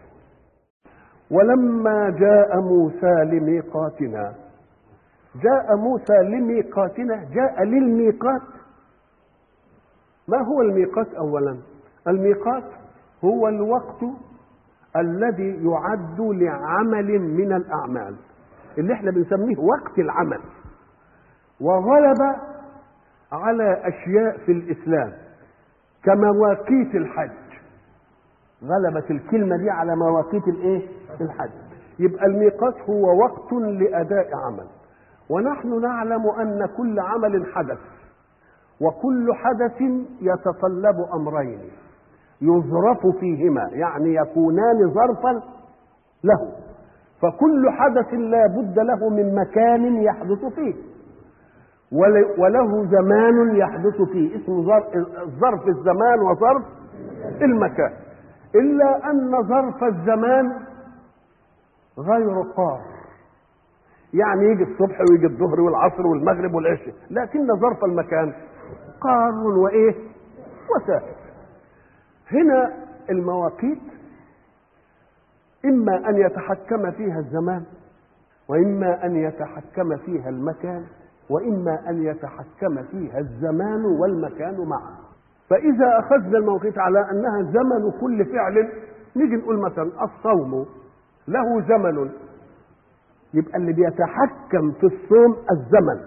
ولما جاء موسى لميقاتنا، جاء موسى لميقاتنا، جاء للميقات. ما هو الميقات؟ اولا الميقات هو الوقت الذي يعد لعمل من الاعمال اللي احنا بنسميه وقت العمل، وغلب على اشياء في الاسلام كمواقيت الحج. غلبت الكلمه دي على مواقيت الايه الحج. يبقى الميقات هو وقت لاداء عمل، ونحن نعلم ان كل عمل حدث، وكل حدث يتطلب امرين يظرف فيهما، يعني يكونان ظرفا له. فكل حدث لا بد له من مكان يحدث فيه وله زمان يحدث فيه، اسمه ظرف الزمان وظرف المكان. إلا أن ظرف الزمان غير قار، يعني يجي الصبح ويجي الظهر والعصر والمغرب والعشاء، لكن ظرف المكان قار وإيه وثابت. هنا المواقيت إما أن يتحكم فيها الزمان، وإما أن يتحكم فيها المكان، وإما أن يتحكم فيها الزمان والمكان معا. فإذا أخذنا المواقيت على أنها زمن كل فعل، نيجي نقول مثلا الصوم له زمن، يبقى اللي بيتحكم في الصوم الزمن،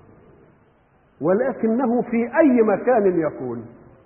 ولكنه في أي مكان يكون.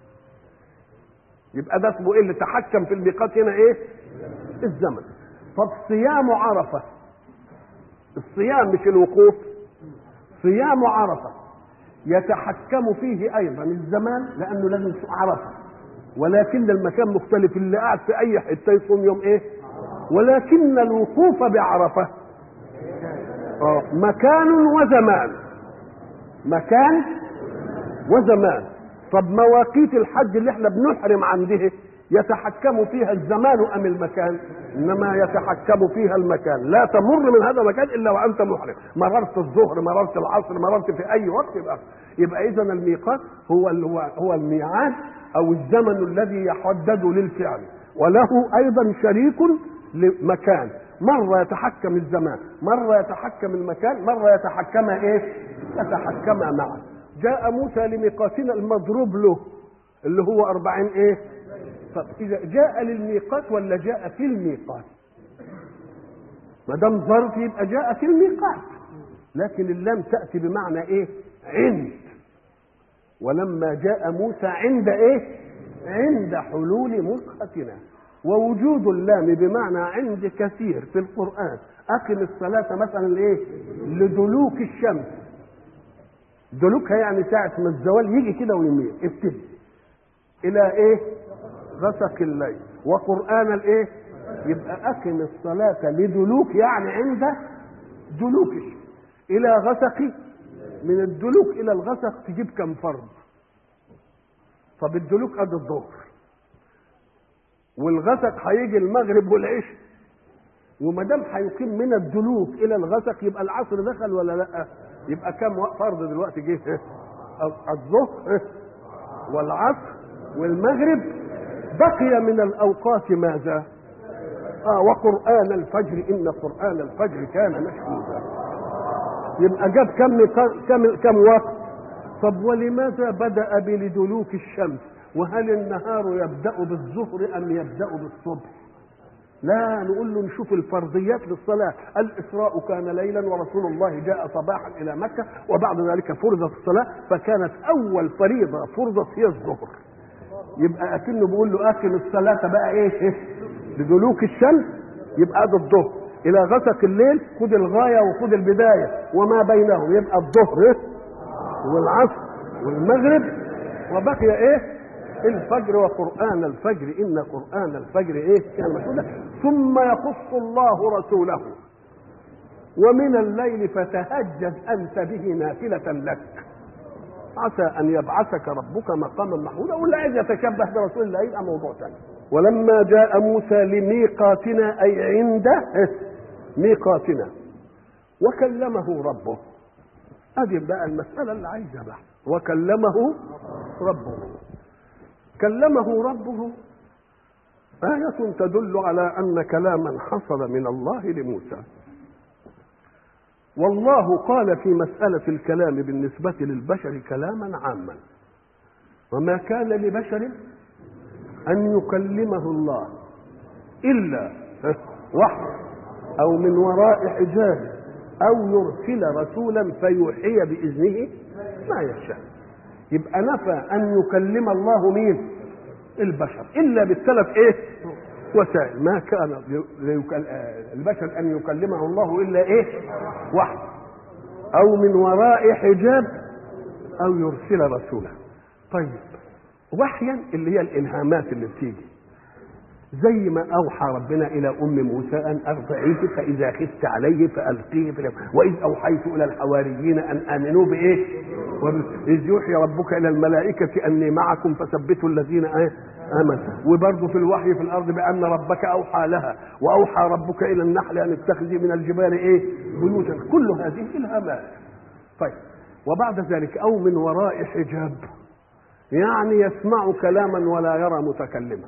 يبقى ده اسمه ايه اللي تحكم في الميقات هنا؟ ايه؟ الزمن. طب صيام عرفه، الصيام مش الوقوف، صيام عرفه يتحكم فيه ايضا الزمان لانه لازم عرفه، ولكن المكان مختلف، اللي قاعد في اي حته يصوم يوم ايه؟ ولكن الوقوف بعرفه اه مكان وزمان، مكان وزمان. طب مواقيت الحج اللي احنا بنحرم عنده يتحكم فيها الزمان ام المكان؟ انما يتحكم فيها المكان، لا تمر من هذا المكان الا وانت محرم، مررت الظهر مررت العصر مررت في اي وقت. يبقى يبقى اذا الميقات هو هو الميعاد او الزمن الذي يحدد للفعل، وله ايضا شريك لمكان، مره يتحكم الزمان مره يتحكم المكان مره يتحكم ايه؟ يتحكم معا. جاء موسى لميقاتنا المضروب له اللي هو أربعين ايه؟ طب إذا جاء للميقات ولا جاء في الميقات؟ ما دام ظرف يبقى جاء في الميقات، لكن اللام تأتي بمعنى ايه؟ عند. ولما جاء موسى عند ايه؟ عند حلول ميقاتنا. ووجود اللام بمعنى عند كثير في القرآن. أقم الصلاة مثلا ايه؟ لدلوك الشمس، دلوكها يعني ساعة ما الزوال يجي كده ويميل، ابتدي إلى إيه؟ غسق الليل. وقرآن الإيه؟ يبقى أقم الصلاة لدلوك يعني عند دلوك الشمس إلى غسق من الدلوك الى الغسق تجيب كم فرض؟ طب الدلوك ادي الظهر، والغسق هيجي المغرب والعشاء، وما دام هيقيم من الدلوك الى الغسق يبقى العصر دخل ولا لا؟ يبقى كم فرض دلوقتي جه؟ الظهر والعصر والمغرب. بقي من الاوقات ماذا؟ اه وقرآن الفجر ان قرآن الفجر كان مشهودا. يبقى جاب كم كم كم وقت؟ طب ولماذا بدأ بلدلوك الشمس؟ وهل النهار يبدأ بالظهر ام يبدأ بالصبح؟ لا، نقول له نشوف الفرضيات للصلاة. الإسراء كان ليلا ورسول الله جاء صباحا إلى مكة، وبعد ذلك فرضت الصلاة، فكانت أول فريضة فرضت هي الظهر. يبقى أكنه بيقول له أقم الصلاة بقى إيه؟ لدلوك الشمس، يبقى ده الظهر. إلى غسق الليل خد الغاية وخد البداية، وما بينهم يبقى الظهر والعصر والمغرب، وبقي إيه؟ الفجر وقرآن الفجر إن قرآن الفجر إيه؟ كان مشهودا. ثم يخص الله رسوله ومن الليل فتهجد أنت به نافلة لك عسى أن يبعثك ربك مقاما محمودا. واللي عايز يتشبه برسول الله يبقى موضوع ثاني. ولما جاء موسى لميقاتنا أي عند ميقاتنا وكلمه ربه. هذه بقى المسألة اللي عايزها بقى. وكلمه ربه. كلمه ربه آية تدل على أن كلاما حصل من الله لموسى. والله قال في مسألة الكلام بالنسبة للبشر كلاما عاما، وما كان لبشر أن يكلمه الله إلا وحي أو من وراء حجاب أو يرسل رسولا فيوحي بإذنه ما يشاء. يبقى نفى أن يكلم الله مين؟ البشر إلا بالثلاث إيه؟ وسائل. ما كان البشر أن يكلمه الله إلا إيه؟ وحي أو من وراء حجاب أو يرسل رسولا. طيب وحيا اللي هي الإلهامات اللي بتيجي، زي ما أوحى ربنا إلى أم موسى أن أرضعيه فإذا خفت عليه فألقيه في، وإذ أوحيت إلى الحواريين أن آمنوا بإيه؟ إذ يوحي ربك إلى الملائكة أني معكم فثبتوا الذين آمنوا. وبرضه في الوحي في الأرض بأن ربك أوحى لها، وأوحى ربك إلى النحل أن اتخذي من الجبال إيه؟ بيوتا. كل هذه إلهامات. طيب وبعد ذلك أو من وراء حجاب، يعني يسمع كلاما ولا يرى متكلما،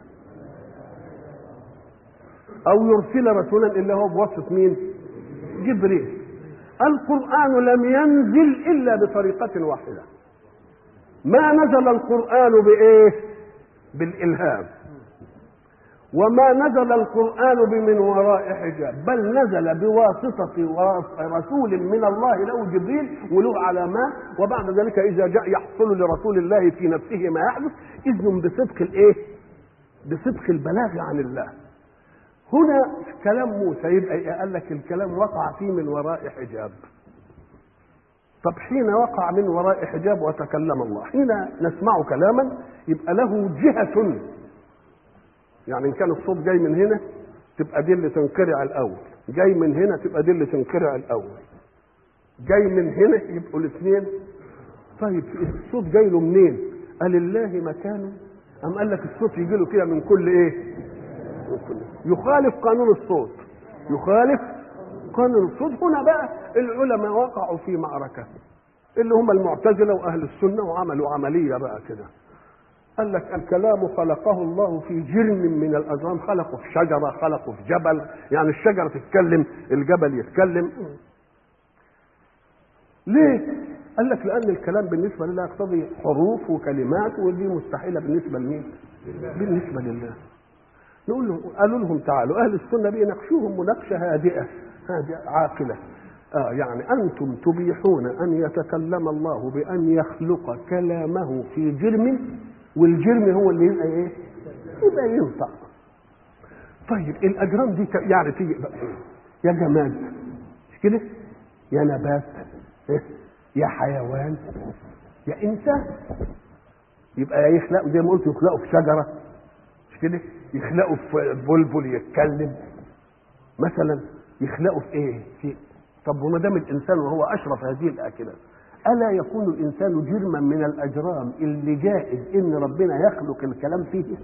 أو يرسل رسولا إلا هو بواسطة مين؟ جبريل. القرآن لم ينزل إلا بطريقة واحدة. ما نزل القرآن بإيه؟ بالإلهام. وما نزل القرآن بمن وراء حجاب، بل نزل بواسطة رسول من الله له جبريل وله علامات، وبعد ذلك إذا جاء يحصل لرسول الله في نفسه ما يحدث إذن بصدق الإيه؟ بصدق البلاغ عن الله. هنا كلام موسى يبقى قال لك الكلام وقع فيه من وراء حجاب. طب حين وقع من وراء حجاب وتكلم الله، حين نسمع كلاما يبقى له جهة، يعني إن كان الصوت جاي من هنا تبقى دي اللي تنقرع الأول، جاي من هنا تبقى دي اللي تنقرع الأول، جاي من هنا يبقوا الاثنين. طيب الصوت جاي له منين؟ قال الله مكانه. أم قال لك الصوت يجي له كده من كل إيه؟ يخالف قانون الصوت، يخالف قانون الصوت. هنا بقى العلماء وقعوا في معركة، اللي هم المعتزلة وأهل السنة، وعملوا عملية بقى كده. قال لك الكلام خلقه الله في جرم من الأجرام، خلقه في شجرة، خلقه في جبل، يعني الشجرة تتكلم الجبل يتكلم. ليه؟ قال لك لأن الكلام بالنسبة لله يقتضي حروف وكلمات، ودي مستحيلة بالنسبة لمين؟ بالنسبة لله. نقول لهم، قالوا لهم تعالوا أهل السنة بيناقشوهم مناقشة هادئة هادئة عاقلة. آه يعني أنتم تبيحون أن يتكلم الله بأن يخلق كلامه في جرم، والجرم هو اللي يبقى إيه؟ يبقى ينطق. طيب الأجرام دي يعني تيجي يا جماد مش كده؟ يا نبات، يا حيوان، يا إنسان. يبقى يخلقوا زي ما قلت، يخلقوا في شجرة مش كده؟ يخلقوا في بلبل يتكلم مثلا، يخلقوا في ايه؟ في طب وما دام الانسان وهو اشرف هذه الاكلات، ألا يكون الإنسان جرما من الأجرام اللي جائز إن ربنا يخلق الكلام فيه؟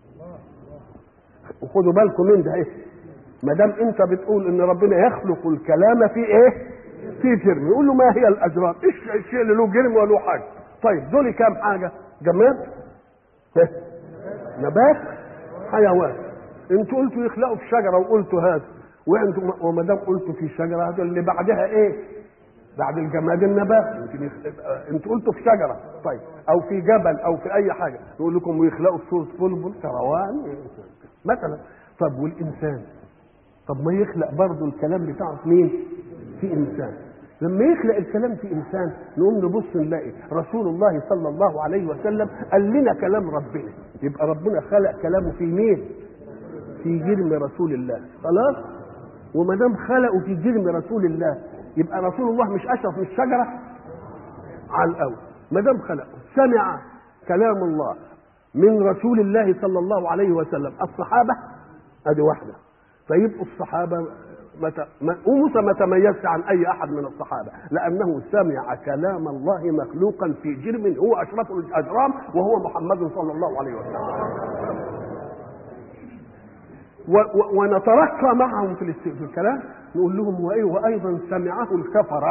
وخدوا بالكم من ده، إيه ما دام أنت بتقول إن ربنا يخلق الكلام في إيه؟ في جرم، يقول له ما هي الأجرام؟ إيش الشيء اللي له جرم وله حاجة؟ طيب دول كام حاجة؟ جماد، نبات، حيوان. أنتوا قلتوا يخلقوا في شجرة وقلتوا هذا، وأنتم وما دام قلتوا في شجرة هذا اللي بعدها إيه؟ بعد الجماد النبات. يمكن انتوا قلتوا في شجره، طيب او في جبل او في اي حاجه، نقول لكم ويخلقوا في صوره بلبل كروان مثلا. طب والانسان؟ طب ما يخلق برضه الكلام بتاعه في مين؟ في انسان. لما يخلق الكلام في انسان نقوم نبص نلاقي رسول الله صلى الله عليه وسلم قال لنا كلام ربنا، يبقى ربنا خلق كلامه في مين؟ في جرم رسول الله. خلاص؟ وما دام خلقه في جرم رسول الله يبقى رسول الله مش اشرف من الشجره على الاول. ما دام خلقه سمع كلام الله من رسول الله صلى الله عليه وسلم الصحابه، ادي واحده. فيبقوا الصحابه مت... وموسى ما تميزش عن اي احد من الصحابه لانه سمع كلام الله مخلوقا في جرم هو اشرف الاجرام وهو محمد صلى الله عليه وسلم. و... و... ونترقى معهم في, الاست... في الكلام، نقول لهم وايضا سمعه الكفره.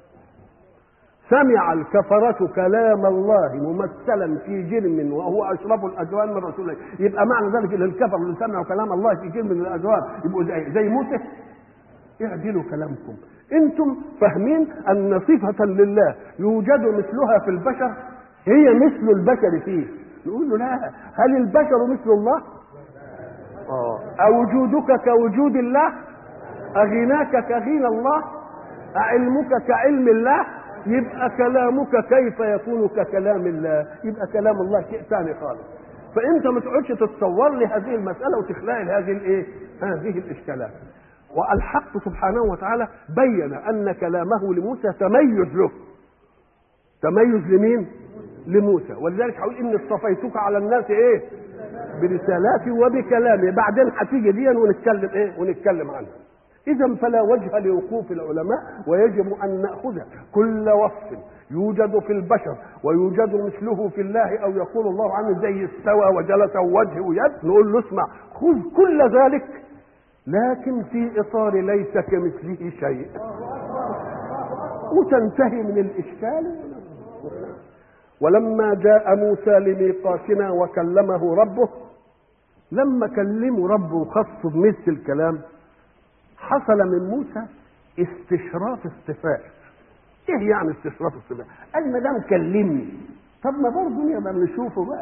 سمع الكفرة كلام الله ممثلا في جرم وهو اشرف الاجرام من رسول الله. يبقى معنى ذلك ان الكفر اللي سمعوا كلام الله في جرم من الاجرام يبقوا زي, زي موسى. اعدلوا كلامكم. انتم فاهمين ان صفة لله يوجد مثلها في البشر هي مثل البشر فيه. نقول له لا، هل البشر مثل الله؟ اه. أوجودك كوجود الله؟ أغناك كغنى الله؟ أعلمك كعلم الله؟ يبقى كلامك كيف يكون ككلام الله؟ يبقى كلام الله شيء ثاني خالص. فأنت ما تقعدش تتصور لي هذه المسألة وتخلق لي هذه الإيه؟ هذه الإشكالات. والحق سبحانه وتعالى بين أن كلامه لموسى تميز له. تميز لمين؟ لموسى. ولذلك هقول إني اصطفيتك على الناس إيه؟ برسالاتي وبكلامي. بعدين هتيجي دي ونتكلم إيه؟ ونتكلم عنها. إذا فلا وجه لوقوف العلماء، ويجب أن نأخذ كل وصف يوجد في البشر ويوجد مثله في الله، أو يقول الله عنه زي استوى وجلس ووجه ويد، نقول له اسمع خذ كل ذلك لكن في إطار ليس كمثله شيء، وتنتهي من الإشكال. ولما جاء موسى لميقاتنا وكلمه ربه، لما كلمه ربه خصه بمثل الكلام حصل من موسى استشراف الصفات. ايه يعني استشراف الصفات؟ قال ما دام كلمني طب ما برضه نقدر نشوفه بقى.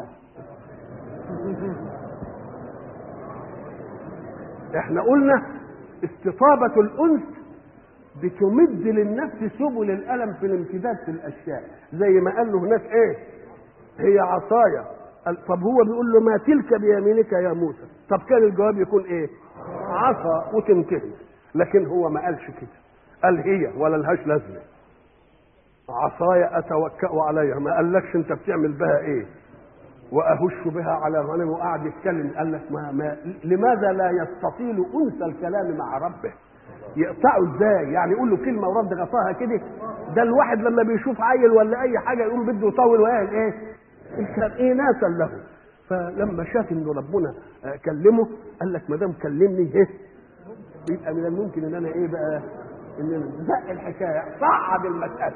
احنا قلنا استطابة الانس بتمد للنفس سبل الالم في الامتداد في الاشياء، زي ما قال له هناك ايه؟ هي عصايا. طب هو بيقول له ما تلك بيمينك يا موسى، طب كان الجواب يكون ايه؟ عصا وتنتهي. لكن هو ما قالش كده، قال هي ولا لهاش لازمه. عصايا اتوكأ عليها، ما قالكش انت بتعمل بها ايه؟ واهش بها على غنم، وقعد يتكلم. قال لك ما, ما لماذا لا يستطيل انس الكلام مع ربه؟ يقطعه ازاي؟ يعني يقول له كلمه ورد غطاها كده؟ ده الواحد لما بيشوف عيل ولا اي حاجه يقوم بده يطول ويقول ايه؟ الكلام ايه ناسا له. فلما شاف ان ربنا كلمه قال لك ما دام كلمني ايه؟ يبقى من الممكن ان انا ايه بقى؟ ان انا زق الحكايه، صعب المساله.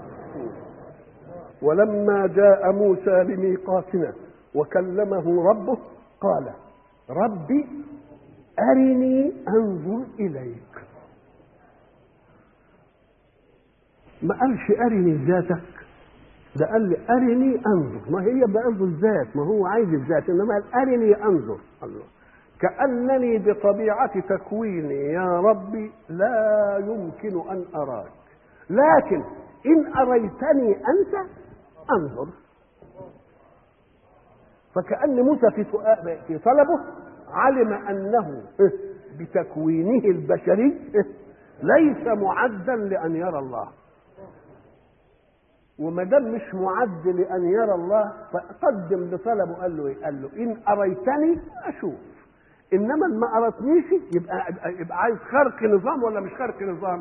ولما جاء موسى لميقاتنا وكلمه ربه قال ربي أرني أنظر إليك. ما قالش أرني ذاتك، ده قال لي أرني أنظر. ما هي بأنظر الذات، ما هو عايز الذات، إنما قال أرني أنظر. الله، كأنني بطبيعة تكويني يا ربي لا يمكن أن أراك، لكن إن أريتني أنت أنظر. فكأن موسى في في طلبه علم أنه بتكوينه البشري ليس معدا لأن يرى الله، وما دام مش معد لأن يرى الله فقدم لطلبه. قال له إيه؟ قال له إن أريتني أشوف، إنما ما أرتنيش يبقى يبقى عايز خرق نظام ولا مش خرق نظام؟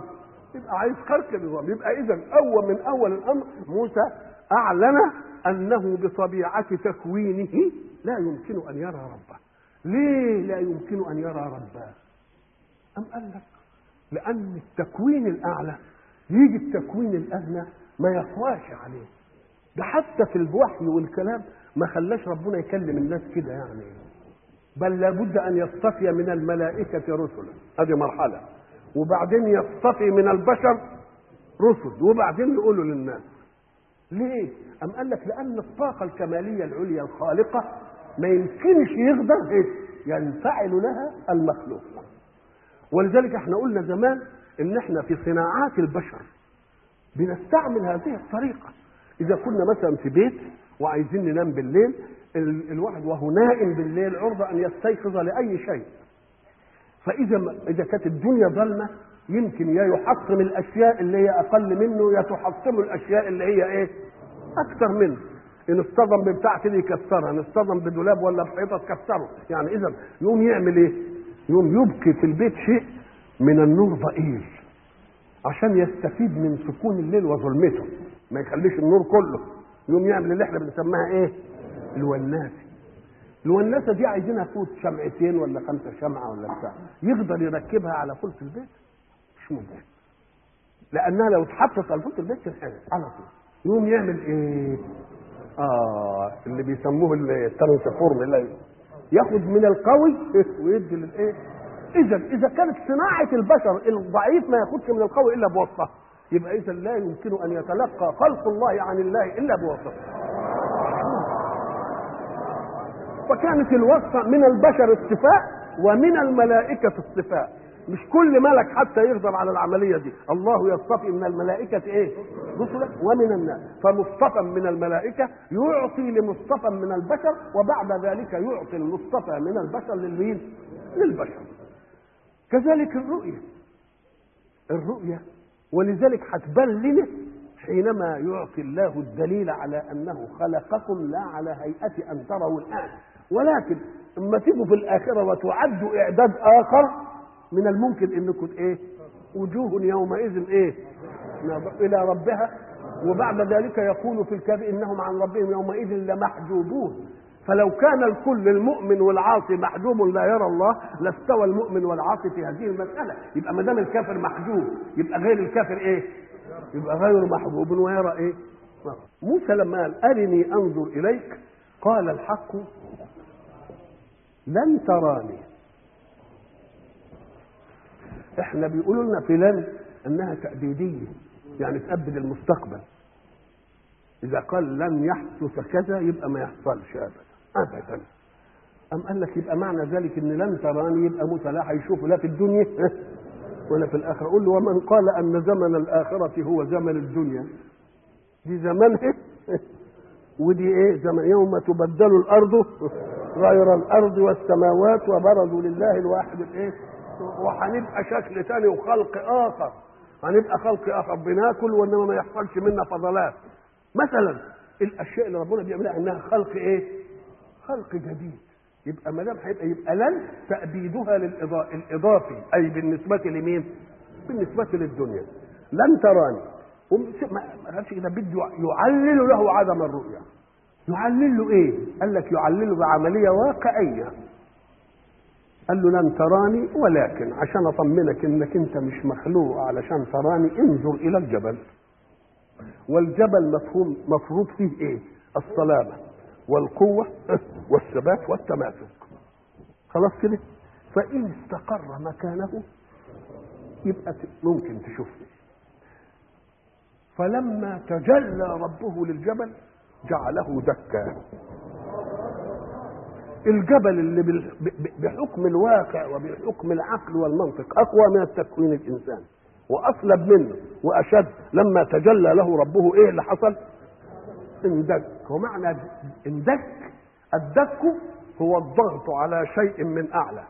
يبقى عايز خلق النظام. يبقى اذا اول من اول الامر موسى اعلن انه بطبيعه تكوينه لا يمكن ان يرى ربه. ليه لا يمكن ان يرى ربه؟ ام قال لك لان التكوين الاعلى يجي التكوين الادنى ما يقواش عليه. ده حتى في الوحي والكلام ما خلاش ربنا يكلم الناس كده يعني، بل لابد ان يصطفي من الملائكه رسلا، هذه مرحله، وبعدين يصطفي من البشر رسل، وبعدين يقولوا للناس. ليه؟ أم قال لك لأن الطاقة الكمالية العليا الخالقة ما يمكنش يقدر ينفعل لها المخلوق. ولذلك احنا قلنا زمان ان احنا في صناعات البشر بنستعمل هذه الطريقة. إذا كنا مثلا في بيت وعايزين ننام بالليل، الواحد وهو نائم بالليل عرضة أن يستيقظ لأي شيء. فإذا إذا كانت الدنيا ظلمة يمكن يا يحطم الأشياء اللي هي أقل منه، يا تحطم الأشياء اللي هي إيه؟ أكثر منه. إن اصطدم ببتاع كده يكسرها، إن اصطدم بدولاب ولا بحيطة تكسره. يعني إذا يقوم يعمل إيه؟ يقوم يبقي في البيت شيء من النور ضئيل عشان يستفيد من سكون الليل وظلمته، ما يخليش النور كله. يقوم يعمل اللي احنا بنسميها إيه؟ الوناسة. الوناسة دي عايزينها فوت شمعتين ولا خمسة شمعة ولا بتاع، يقدر يركبها على فلك البيت؟ مش ممكن، لأنها لو اتحطت على فلك البيت تنحرق على طول. يقوم يعمل إيه؟ آه اللي بيسموه الترانسفورم، اللي ياخد من القوي ويدي للإيه؟ إذا إذا كانت صناعة البشر الضعيف ما ياخدش من القوي إلا بواسطة، يبقى إذا لا يمكن أن يتلقى خلق الله عن الله إلا بواسطة. فكانت الوصفة من البشر اصطفاء ومن الملائكة اصطفاء. مش كل ملك حتى يقدر على العملية دي. الله يصطفي من الملائكة ايه؟ رسلا ومن الناس. فمصطفى من الملائكة يعطي لمصطفى من البشر، وبعد ذلك يعطي المصطفى من البشر للمين؟ للبشر. كذلك الرؤية. الرؤية ولذلك هتبان لنا حينما يعطي الله الدليل على أنه خلقكم لا على هيئة أن تروا الآن، ولكن اما تيجوا في الآخرة وتعدوا إعداد آخر من الممكن انكم ايه؟ وجوه يومئذ ايه؟ الى ربها، وبعد ذلك يقول في الكافر انهم عن ربهم يومئذ لمحجوبون. فلو كان الكل المؤمن والعاصي محجوب لا يرى الله لاستوى المؤمن والعاصي في هذه المسألة. يبقى ما دام الكافر محجوب يبقى غير الكافر ايه؟ يبقى غير محجوب ويرى ايه؟ موسى لما قال ارني انظر اليك قال الحق لن تراني. احنا بيقولوا لنا في لن انها تأبيدية، يعني تأبد المستقبل. اذا قال لن يحدث كذا يبقى ما يحصلش ابدا ابدا. ام قال لك يبقى معنى ذلك ان لن تراني يبقى موسى لا هيشوفه لا في الدنيا ولا في الاخره. قول له ومن قال ان زمن الاخره هو زمن الدنيا، دي زمنها ودي ايه؟ زمن يوم تبدل الارض غير الارض والسماوات وبرزوا لله الواحد الايه، وهنبقى شكل ثاني وخلق اخر، هنبقى خلق اخر بناكل وانما ما يحصلش منا فضلات. مثلا الاشياء اللي ربنا بيعملها انها خلق ايه؟ خلق جديد. يبقى ما دام هيبقى يبقى لن تأبيدها للاضافي، اي بالنسبه لمين؟ بالنسبه للدنيا. لن تراني. ما قالش كده، بده يعلل له عدم الرؤيه. يعلل له ايه؟ قال لك يعلله بعمليه واقعيه. قال له لن تراني، ولكن عشان اطمنك انك انت مش مخلوق علشان تراني انظر الى الجبل. والجبل مفهوم مفروض فيه ايه؟ الصلابه والقوه والثبات والتماسك. خلاص كده؟ فان استقر مكانه يبقى ممكن تشوفه. فلما تجلى ربه للجبل جعله دكا. الجبل اللي بحكم الواقع وبحكم العقل والمنطق اقوى من التكوين الانساني واصلب منه واشد، لما تجلى له ربه ايه اللي حصل؟ اندك. ومعنى اندك الدك هو الضغط على شيء من اعلى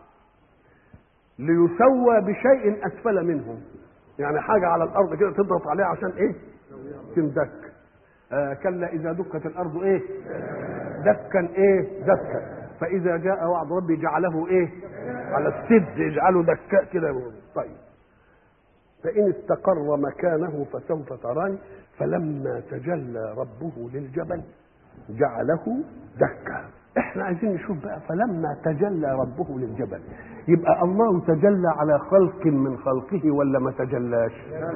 ليسوى بشيء اسفل منه. يعني حاجه على الارض كده تضغط عليها عشان ايه؟ تندك. آه كلا اذا دكت الارض ايه؟ دكا ايه؟ دكا. فاذا جاء وعد ربي جعله ايه؟ على السد يجعله دكاء كده. طيب فإن استقر مكانه فسوف تراني. فلما تجلى ربه للجبل جعله دكا. احنا عايزين نشوف بقى فلما تجلى ربه للجبل، يبقى الله تجلى على خلق من خلقه ولا ما تجلاش؟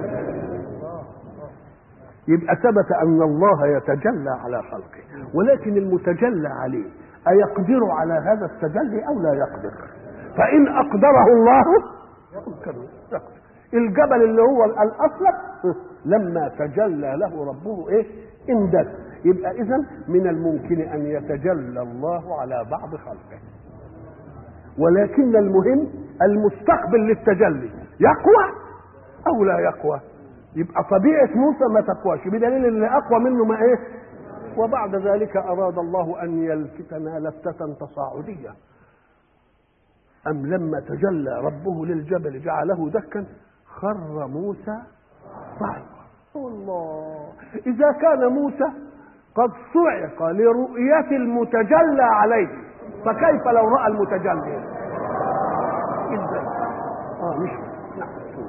يبقى ثبت ان الله يتجلى على خلقه، ولكن المتجلى عليه ايقدر على هذا التجلي او لا يقدر؟ فان اقدره الله يقدر. الجبل اللي هو الاصلب لما تجلى له ربه ايه؟ اندد. يبقى اذا من الممكن ان يتجلى الله على بعض خلقه، ولكن المهم المستقبل للتجلي يقوى او لا يقوى. يبقى طبيعه موسى ما تقواش بدليل ان اقوى منه ما ايه. وبعد ذلك اراد الله ان يلفتنا لفتة تصاعديه. ام لما تجلى ربه للجبل جعله دكا خر موسى صعقا. الله، اذا كان موسى قد صعق لرؤية المتجلى عليه، فكيف لو رأى المتجلي؟ ازاي؟ اه مش نعم.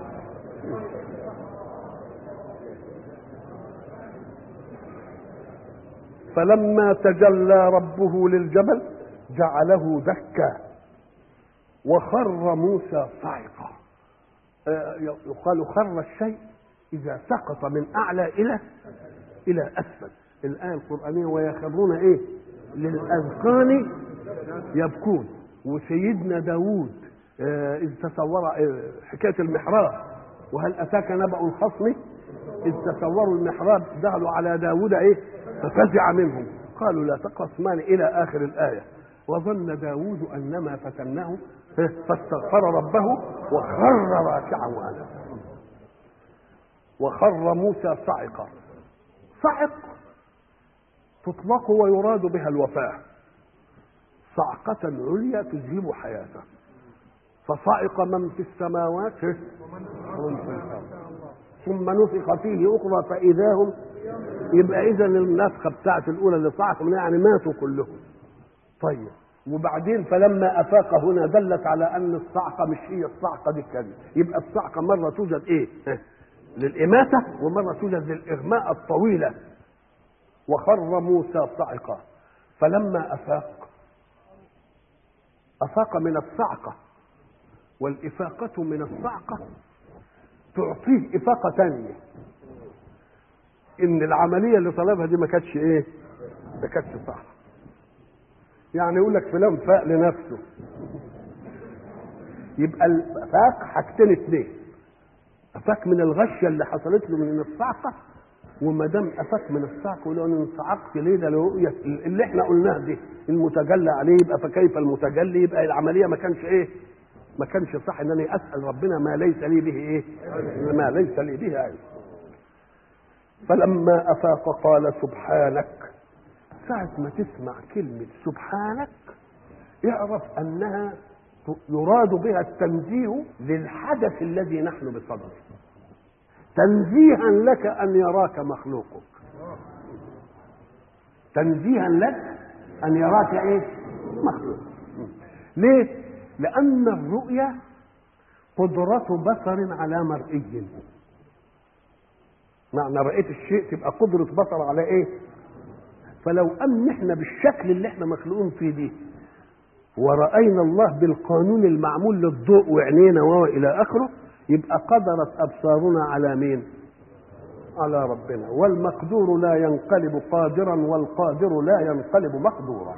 فلما تجلى ربه للجبل جعله دكا وخر موسى صعقا. آه يقال خر الشيء إذا سقط من أعلى إلى إلى أسفل. الآية القرآنية ويخرون إيه؟ للأذقان يبكون. وسيدنا داود آه إذ تصور آه حكاية المحراب، وهل أتاك نبأ الخصم إذ تصوروا المحراب دخلوا على داود إيه؟ ففزع منهم قالوا لا تقسمان إلى آخر الآية. وظن داود أنما فتناه فاستغفر ربه وخر راكعا وأناب. وخر موسى صعقا. صعق تطلق ويراد بها الوفاة، صعقة عليا تذهب حياته. فصعق من في السماوات ومن في الأرض ثم نفخ فيه أخرى فإذا هم. يبقى إذا النفخة بتاعت الأولى اللي صعقوا منها يعني ماتوا كلهم. طيب وبعدين فلما أفاق هنا دلت على أن الصعقة مش هي الصعقة دي كذا. يبقى الصعقة مرة توجد إيه؟ للإماتة ومرة توجد للإغماء الطويلة. وخر موسى صعقا. فلما أفاق، أفاق من الصعقة، والإفاقة من الصعقة تعطيه إفاقة ثانية، إن العملية اللي طلبها دي ما كانتش إيه؟ ما كانتش صح. يعني يقول لك فلان فاق لنفسه. يبقى الفاق حاجتين اثنين، أفاك من الغشة اللي حصلت له من الصعقة، وما دام أفاك من الصعقة يقول له أنا انصعقت ليه؟ ده رؤية اللي احنا قلناها دي المتجلى عليه. يبقى فكيف المتجلي؟ يبقى العملية ما كانش إيه؟ ما كانش صح إن أنا أسأل ربنا ما ليس لي به إيه؟ ما ليس لي به علم. فلما أفاق قال سبحانك. ساعة ما تسمع كلمة سبحانك اعرف أنها يراد بها التنزيه للحدث الذي نحن بصدده، تنزيها لك أن يراك مخلوقك، تنزيها لك أن يراك إيه؟ مخلوق. ليه؟ لأن الرؤية قدرة بصر على مرئي. معنى رأيت الشيء تبقى قدرة بصر على إيه؟ فلو أن احنا بالشكل اللي احنا مخلوقين فيه دي ورأينا الله بالقانون المعمول للضوء وعينينا وإلى آخره، يبقى قدرت أبصارنا على مين؟ على ربنا. والمقدور لا ينقلب قادرا والقادر لا ينقلب مقدورا.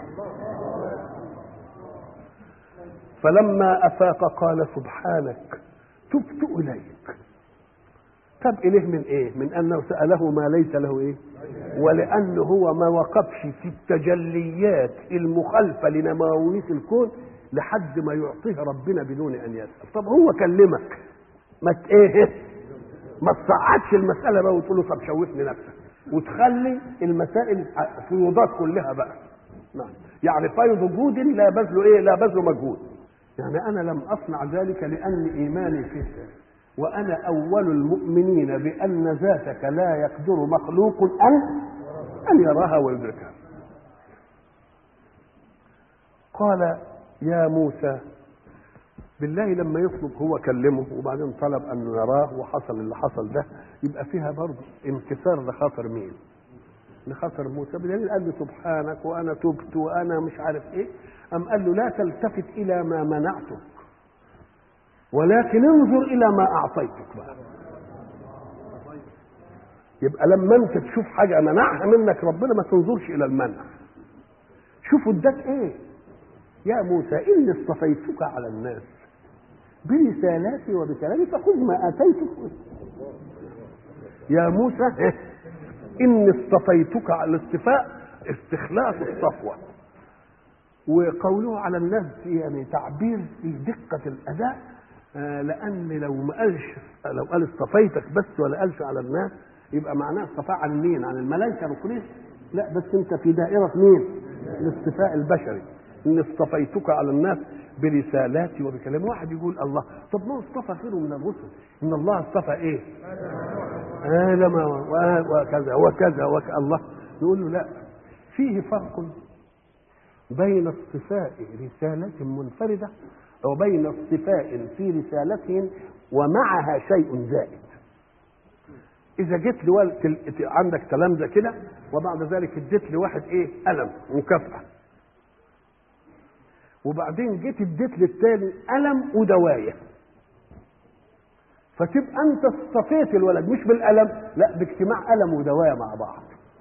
فلما أفاق قال سبحانك تبت إليك. تب إليه من إيه؟ من أنه سأله ما ليس له إيه؟ ولأنه هو ما وقفش في التجليات المخالفة لنماويس الكون لحد ما يعطيه ربنا بدون أن يسأل. طب هو كلمك ما ايه؟ ما تصعدش المسألة بقى وتقول له طب شوفني نفسك، وتخلي المسائل فيوضات كلها بقى. نعم. يعني فيض وجود لا بذل ايه؟ لا بذل مجهود. يعني أنا لم أصنع ذلك لأن إيماني فيه، وأنا أول المؤمنين بأن ذاتك لا يقدر مخلوق أن أن يراها ويدركها. قال يا موسى بالله لما يطلب هو كلمه وبعدين طلب انه يراه وحصل اللي حصل ده، يبقى فيها برضه انكسار لخاطر مين؟ لخاطر موسى. بدليل قال له سبحانك وانا تبت وانا مش عارف ايه، ام قال له لا تلتفت الى ما منعتك ولكن انظر الى ما اعطيتك بقى. يبقى لما انت تشوف حاجه منعها منك ربنا ما تنظرش الى المنع. شوفوا اداك ايه؟ يا موسى اني اصطفيتك على الناس برسالاتي وبكلامي فخذ ما اتيتك. يا موسى اني اصطفيتك على الاصطفاء، استخلاص الصفوه، وقوله على الناس يعني تعبير في دقه الاداء، آه لان لو ما قالش، لو قال اصطفيتك بس ولا قالش على الناس يبقى معناه اصطفاء عن مين؟ عن الملائكه ركنين؟ لا، بس انت في دائره مين؟ الاصطفاء البشري. ان اصطفيتك على الناس برسالاتي وبكلامي. واحد يقول الله، طب ما اصطفى خيره من الرسل، ان الله اصطفى ايه؟ ادم وكذا وكذا وكذا. الله يقول له لا، فيه فرق بين اصطفاء رسالة منفردة وبين اصطفاء في رسالتهم ومعها شيء زائد. اذا جيت لوالد عندك تلامذه كده وبعد ذلك اديت لواحد ايه؟ قلم مكافاه، وبعدين جيت اديت للتاني قلم ودوايه، فتبقى انت اصطفيت الولد مش بالقلم، لا، باجتماع قلم ودوايه مع بعض.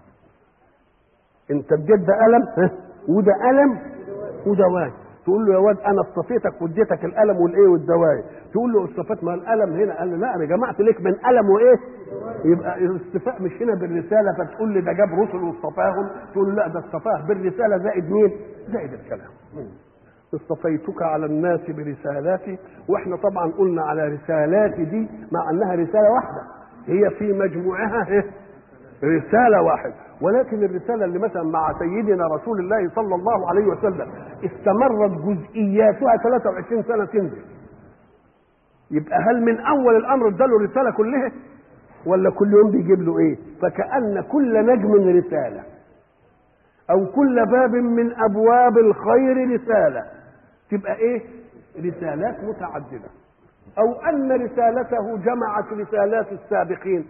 انت اديت ده قلم وده قلم ودوايه، تقول له يا واد انا اصطفيتك واديتك القلم والايه والدوايه، تقول له اصطفيت ما القلم هنا، قال له لا انا جمعت لك من قلم وايه. يبقى الاصطفاء مش هنا بالرساله، فتقول لي ده جاب رسل واصطفاهم، تقول له لا ده اصطفاه بالرساله زائد مين؟ زائد الكلام. اصطفيتك على الناس برسالاتي، واحنا طبعا قلنا على رسالاتي دي مع انها رساله واحده، هي في مجموعها رساله واحده، ولكن الرساله اللي مثلا مع سيدنا رسول الله صلى الله عليه وسلم استمرت جزئياتها ثلاثة وعشرين سنه تنزل، يبقى هل من اول الامر اداله الرساله كلها ولا كل يوم بيجيب له ايه؟ فكأن كل نجم رساله او كل باب من ابواب الخير رساله، تبقى ايه؟ رسالات متعدده. او ان رسالته جمعت رسالات السابقين.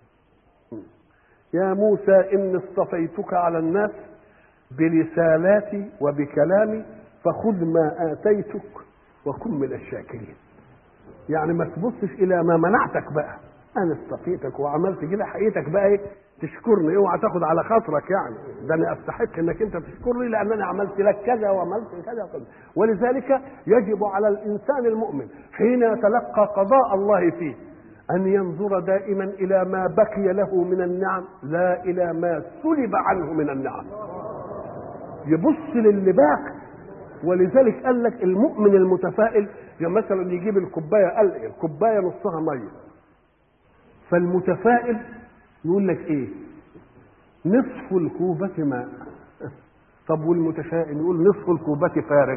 يا موسى اني اصطفيتك على الناس برسالاتي وبكلامي فخذ ما اتيتك وكن من الشاكرين. يعني ما تبصش الى ما منعتك بقى، انا اصطفيتك وعملت كده حقيقتك بقى ايه؟ تشكرني، اوعى تاخد على خاطرك يعني ده انا استحق انك انت تشكرني لان انا عملت لك كذا وعملت كذا وكذا. ولذلك يجب على الانسان المؤمن حين يتلقى قضاء الله فيه ان ينظر دائما الى ما بقي له من النعم لا الى ما سلب عنه من النعم، يبص للي باقي. ولذلك قال لك المؤمن المتفائل يعني مثلا يجيب الكوبايه، قال الكوبايه نصها ميه، فالمتفائل يقول لك ايه؟ نصف الكوبة ماء. طب والمتشائم يقول نصف الكوبة فارغ.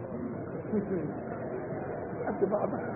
قد بعضها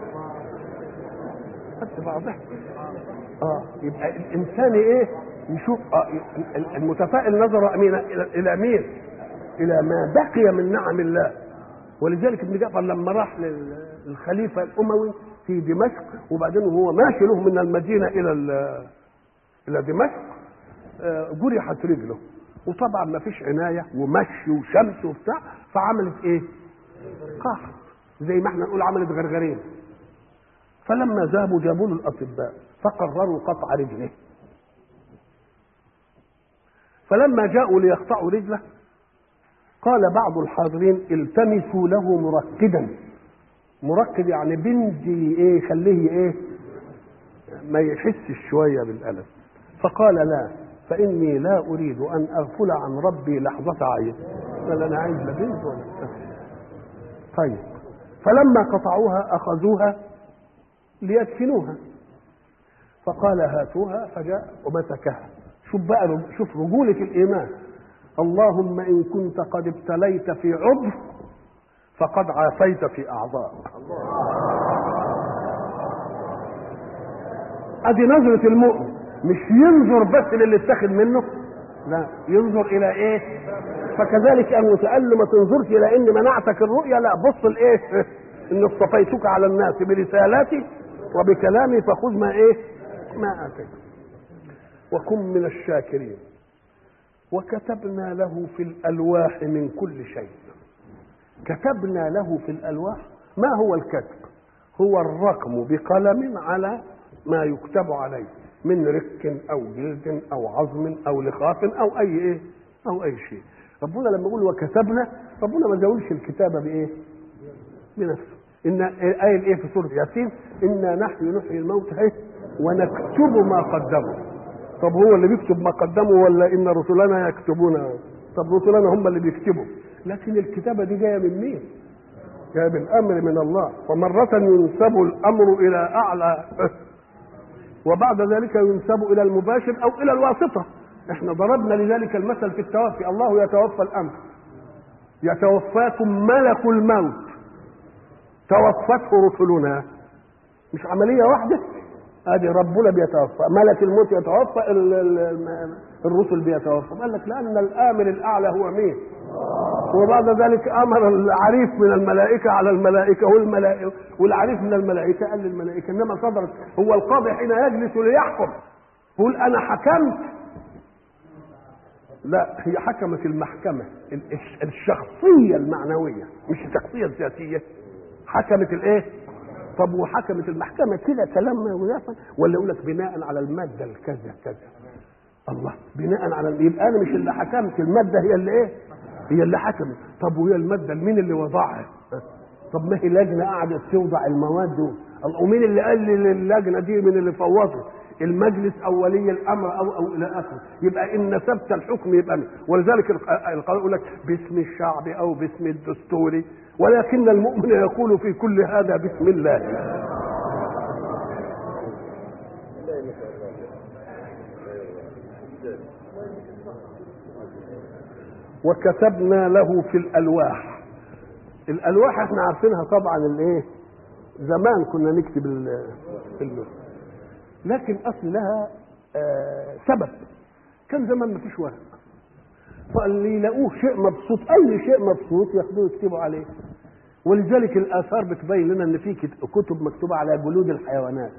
قد بعضها. اه يبقى الانسان ايه؟ يشوف آه المتفائل نظر الى مين؟ الى ما بقي من نعم الله. ولذلك ابن جعفر لما راح للخليفه الاموي في دمشق وبعدين وهو ماشي له من المدينه الى الى دمشق جرحت رجله، وطبعا ما فيش عنايه ومشي وشمس وبتاع، فعملت ايه؟ قحط، زي ما احنا نقول عملت غرغرين. فلما ذهبوا جابوا له الاطباء فقرروا قطع رجله. فلما جاءوا ليقطعوا رجله قال بعض الحاضرين التمسوا له مركدا. مركد يعني بندي ايه؟ خليه ايه؟ ما يحسش شويه بالالم. فقال لا، فاني لا اريد ان اغفل عن ربي لحظه عين. قال انا عايز لا بنت ولا. طيب فلما قطعوها اخذوها ليدفنوها، فقال هاتوها، فجاء ومسكها. شوف بقى، شوف رجوله الايمان. اللهم ان كنت قد ابتليت في عضو فقد عافيت في اعضاء. ادي نظرة المؤمن، مش ينظر بس للي اتخذ منه، لا، ينظر الى ايه؟ فكذلك المتألم ما تنظرش الى ان منعتك الرؤيا، لا، بص لايه؟ ان اصطفيتك على الناس برسالاتي وبكلامي فخذ ما ايه ما اتيت وكن من الشاكرين. وكتبنا له في الالواح من كل شيء. كتبنا له في الالواح. ما هو الكتب؟ هو الرقم بقلم على ما يكتب عليه من رك او جلد او عظم او لخاف او اي ايه او اي شيء. ربنا لما يقول وكتبنا، ربنا ما زودش الكتابه بايه؟ بنفسه. ان قايل ايه في سوره ياسين؟ انا نحن نحيي الموتى ايه ونكتب ما قدموا. طب هو اللي بيكتب ما قدموا ولا ان رسلنا يكتبون؟ طب رسلنا هم اللي بيكتبوا، لكن الكتابه دي جايه من مين؟ جايه بالامر من الله. ومره ينسب الامر الى اعلى وبعد ذلك ينسب الى المباشر او الى الواسطه. احنا ضربنا لذلك المثل في التوفي. الله يتوفى الامر، يتوفاكم ملك الموت، توفته رسلنا. مش عمليه واحده؟ ادي ربنا بيتوفى، ملك الموت يتوفى، الرسل بيتوفى. قال لك لان الامر الاعلى هو مين؟ وبعد ذلك امر العريف من الملائكه على الملائكه والملائكه والعريف من الملائكه قال للملائكه. انما صدرت هو القاضي حين يجلس ليحكم يقول انا حكمت؟ لا، هي حكمت المحكمه الشخصيه المعنويه مش الشخصيه الذاتيه. حكمت الايه؟ طب وحكمت المحكمه كده كلام ولا يقول لك بناء على الماده الكذا كذا؟ الله، بناء على، يبقى انا مش اللي حكمت، الماده هي اللي ايه؟ هي اللي حكمت. طب وهي الماده مين اللي وضعها؟ طب ما هي لجنه قعدت توضع المواد دول، ومين اللي قال للجنه دي من اللي فوضوا؟ المجلس او ولي الامر او او الى اخره. يبقى ان نسبت الحكم يبقى مين؟ ولذلك القانون يقول لك باسم الشعب او باسم الدستوري، ولكن المؤمن يقول في كل هذا بسم الله. وكتبنا له في الالواح. الالواح احنا عارفينها طبعا الايه؟ زمان كنا نكتب اللوح، لكن اصل لها آه سبب. كان زمان ما فيش ورق، فاللي يلاقوه شيء مبسوط، اي شيء مبسوط ياخدوه يكتبوا عليه. ولذلك الاثار بتبين لنا ان في كتب مكتوبه على جلود الحيوانات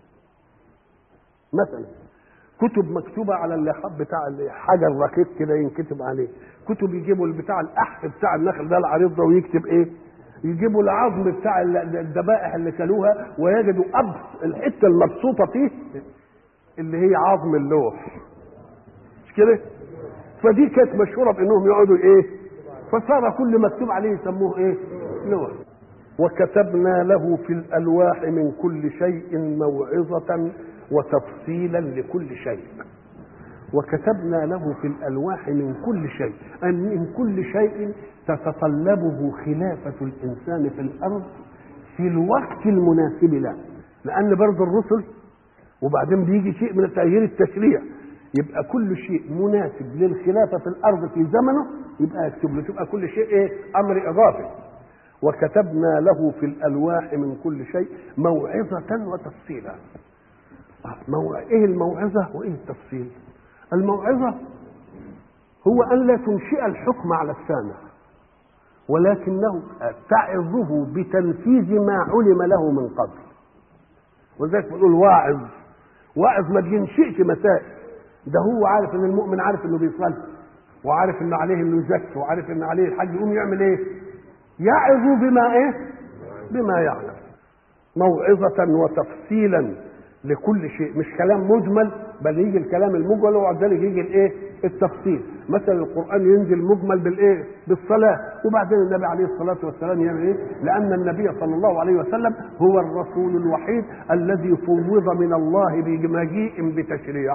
مثلا، كتب مكتوبه على اللحاف بتاع حجر رقيق كده ينكتب عليه، كتب يجيبوا بتاع الاحف بتاع النخل ده العريض ده ويكتب ايه، يجيبوا العظم بتاع الذبائح اللي كلوها ويجدوا ابس الحته المبسوطه فيه اللي هي عظم اللوح، مش كده؟ فدي كانت مشهوره بانهم يقعدوا ايه، فصار كل مكتوب عليه يسموه ايه؟ لوح. وكتبنا له في الالواح من كل شيء موعظه وتفصيلا لكل شيء. وكتبنا له في الالواح من كل شيء، ان من كل شيء تتطلبه خلافه الانسان في الارض في الوقت المناسب له، لان برضه الرسل وبعدين بيجي شيء من تغيير التشريع، يبقى كل شيء مناسب للخلافه في الارض في زمنه يبقى يكتب له، تبقى كل شيء ايه؟ امر اضافي. وكتبنا له في الالواح من كل شيء موعظه وتفصيلا. مو... ايه الموعظه وايه التفصيل؟ الموعظه هو ان لا تنشئ الحكم على السامع، ولكنه تعظه بتنفيذ ما علم له من قبل. ولذلك بنقول واعظ. واعظ ما بينشئش مسائل، ده هو عارف ان المؤمن عارف انه بيصلي وعارف انه عليه انه يزكي وعارف انه عليه الحج، يقوم يعمل ايه؟ يعظ بما ايه؟ بما يعلم. موعظة وتفصيلا لكل شيء، مش كلام مجمل، بل يجي الكلام المجمل وبعد ذلك يجي الايه؟ التفصيل. مثلا القرآن ينزل مجمل بالايه؟ بالصلاة، وبعدين النبي عليه الصلاة والسلام يعمل ايه؟ لأن النبي صلى الله عليه وسلم هو الرسول الوحيد الذي فوض من الله بمجيء بتشريع.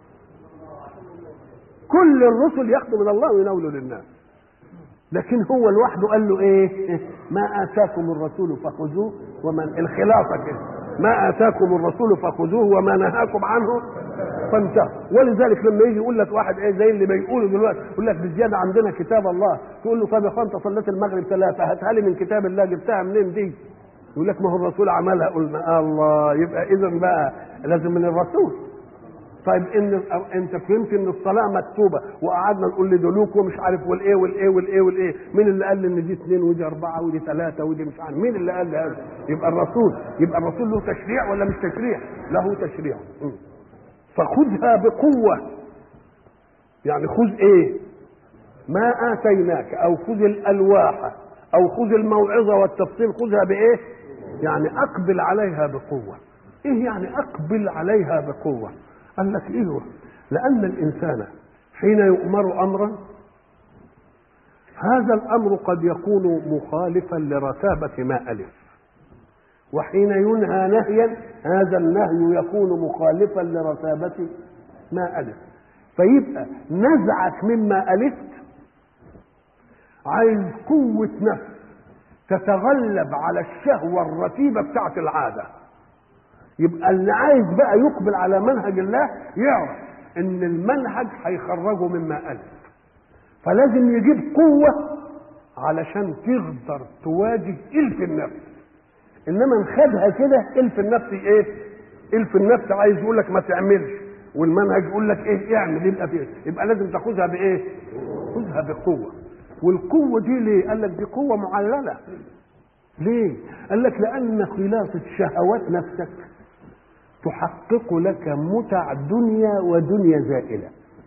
كل الرسل ياخذوا من الله ويناولوا للناس، لكن هو لوحده قال له ايه؟ ما اتاكم الرسول فخذوه ومن الخلافه كده، ما اتاكم الرسول فخذوه وما نهاكم عنه فانتهوا. ولذلك لما يجي يقول لك واحد ايه زي اللي بيقولوا دلوقتي، يقول لك بالزياده عندنا كتاب الله، تقول له طب يا اخوان انت صليت المغرب ثلاثه، هاتها لي من كتاب الله، جبتها منين دي؟ يقول لك ما هو الرسول عملها. قلنا الله، يبقى اذا بقى لازم من الرسول. طيب ان انت فهمت ان الصلاه مكتوبه وقعدنا نقول لدلوك ومش عارف والايه والايه والايه والايه، مين اللي قال ان دي اثنين ودي اربعه ودي ثلاثه ودي مش عارف مين اللي قال هذا؟ يبقى الرسول، يبقى الرسول له تشريع ولا مش تشريع؟ له تشريع. فخذها بقوه، يعني خذ ايه؟ ما اتيناك، او خذ الالواح، او خذ الموعظه والتفصيل، خذها بايه؟ يعني اقبل عليها بقوه. ايه يعني اقبل عليها بقوه؟ قال لك ايه؟ لان الانسان حين يؤمر امرا هذا الامر قد يكون مخالفا لرتابه ما الف، وحين ينهى نهيا هذا النهي يكون مخالفا لرتابه ما الف. فيبقى نزعك مما الفت عايز قوه نفس تتغلب على الشهوه الرتيبه بتاعت العاده. يبقى اللي عايز بقى يقبل على منهج الله يعرف ان المنهج هيخرجه مما ألف، فلازم يجيب قوة علشان تقدر تواجه ألف النفس. انما نخدها كده ألف النفس ايه؟ ألف النفس عايز يقول لك ما تعملش، والمنهج يقول لك ايه؟ اعمل. يبقى فيه يبقى لازم تاخذها بايه؟ خذها بقوة. والقوة دي ليه؟ قال لك دي قوة معللة. ليه؟ قال لك لأن خلاصة شهوات نفسك تحقق لك متع دنيا ودنيا زائلة،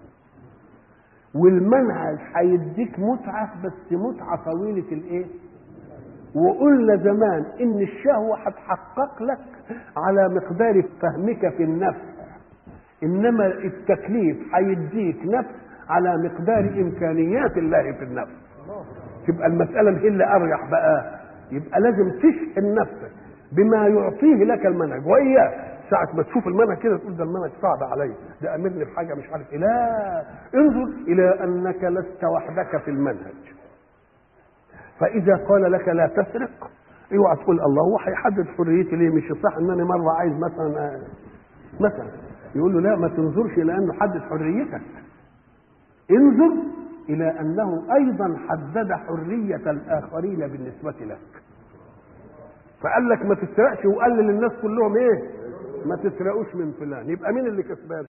والمنهج هيديك متعة بس متعة طويلة الايه؟ وقلنا زمان ان الشهوة هتحقق لك على مقدار فهمك في النفس، انما التكليف هيديك نفس على مقدار امكانيات الله في النفس. تبقى المسألة هي اللي ارجح بقى. يبقى لازم تشحن نفسك بما يعطيه لك المنهج، واياه ساعة ما تشوف المنهج كده تقول ده المنهج صعب علي، ده امرني بحاجة مش عارف ايه. لا، انظر الى انك لست وحدك في المنهج. فاذا قال لك لا تسرق اوعى تقول الله هو هيحدد حريتي ليه؟ مش صح ان انا مرة عايز مثلا مثلا يقول له لا، ما تنظرش الى انه حدد حريتك، انظر الى انه ايضا حدد حرية الاخرين بالنسبة لك. فقال لك ما تسرقش وقال للناس كلهم ايه؟ ما تسرقوش من فلان. يبقى مين اللي كسبان؟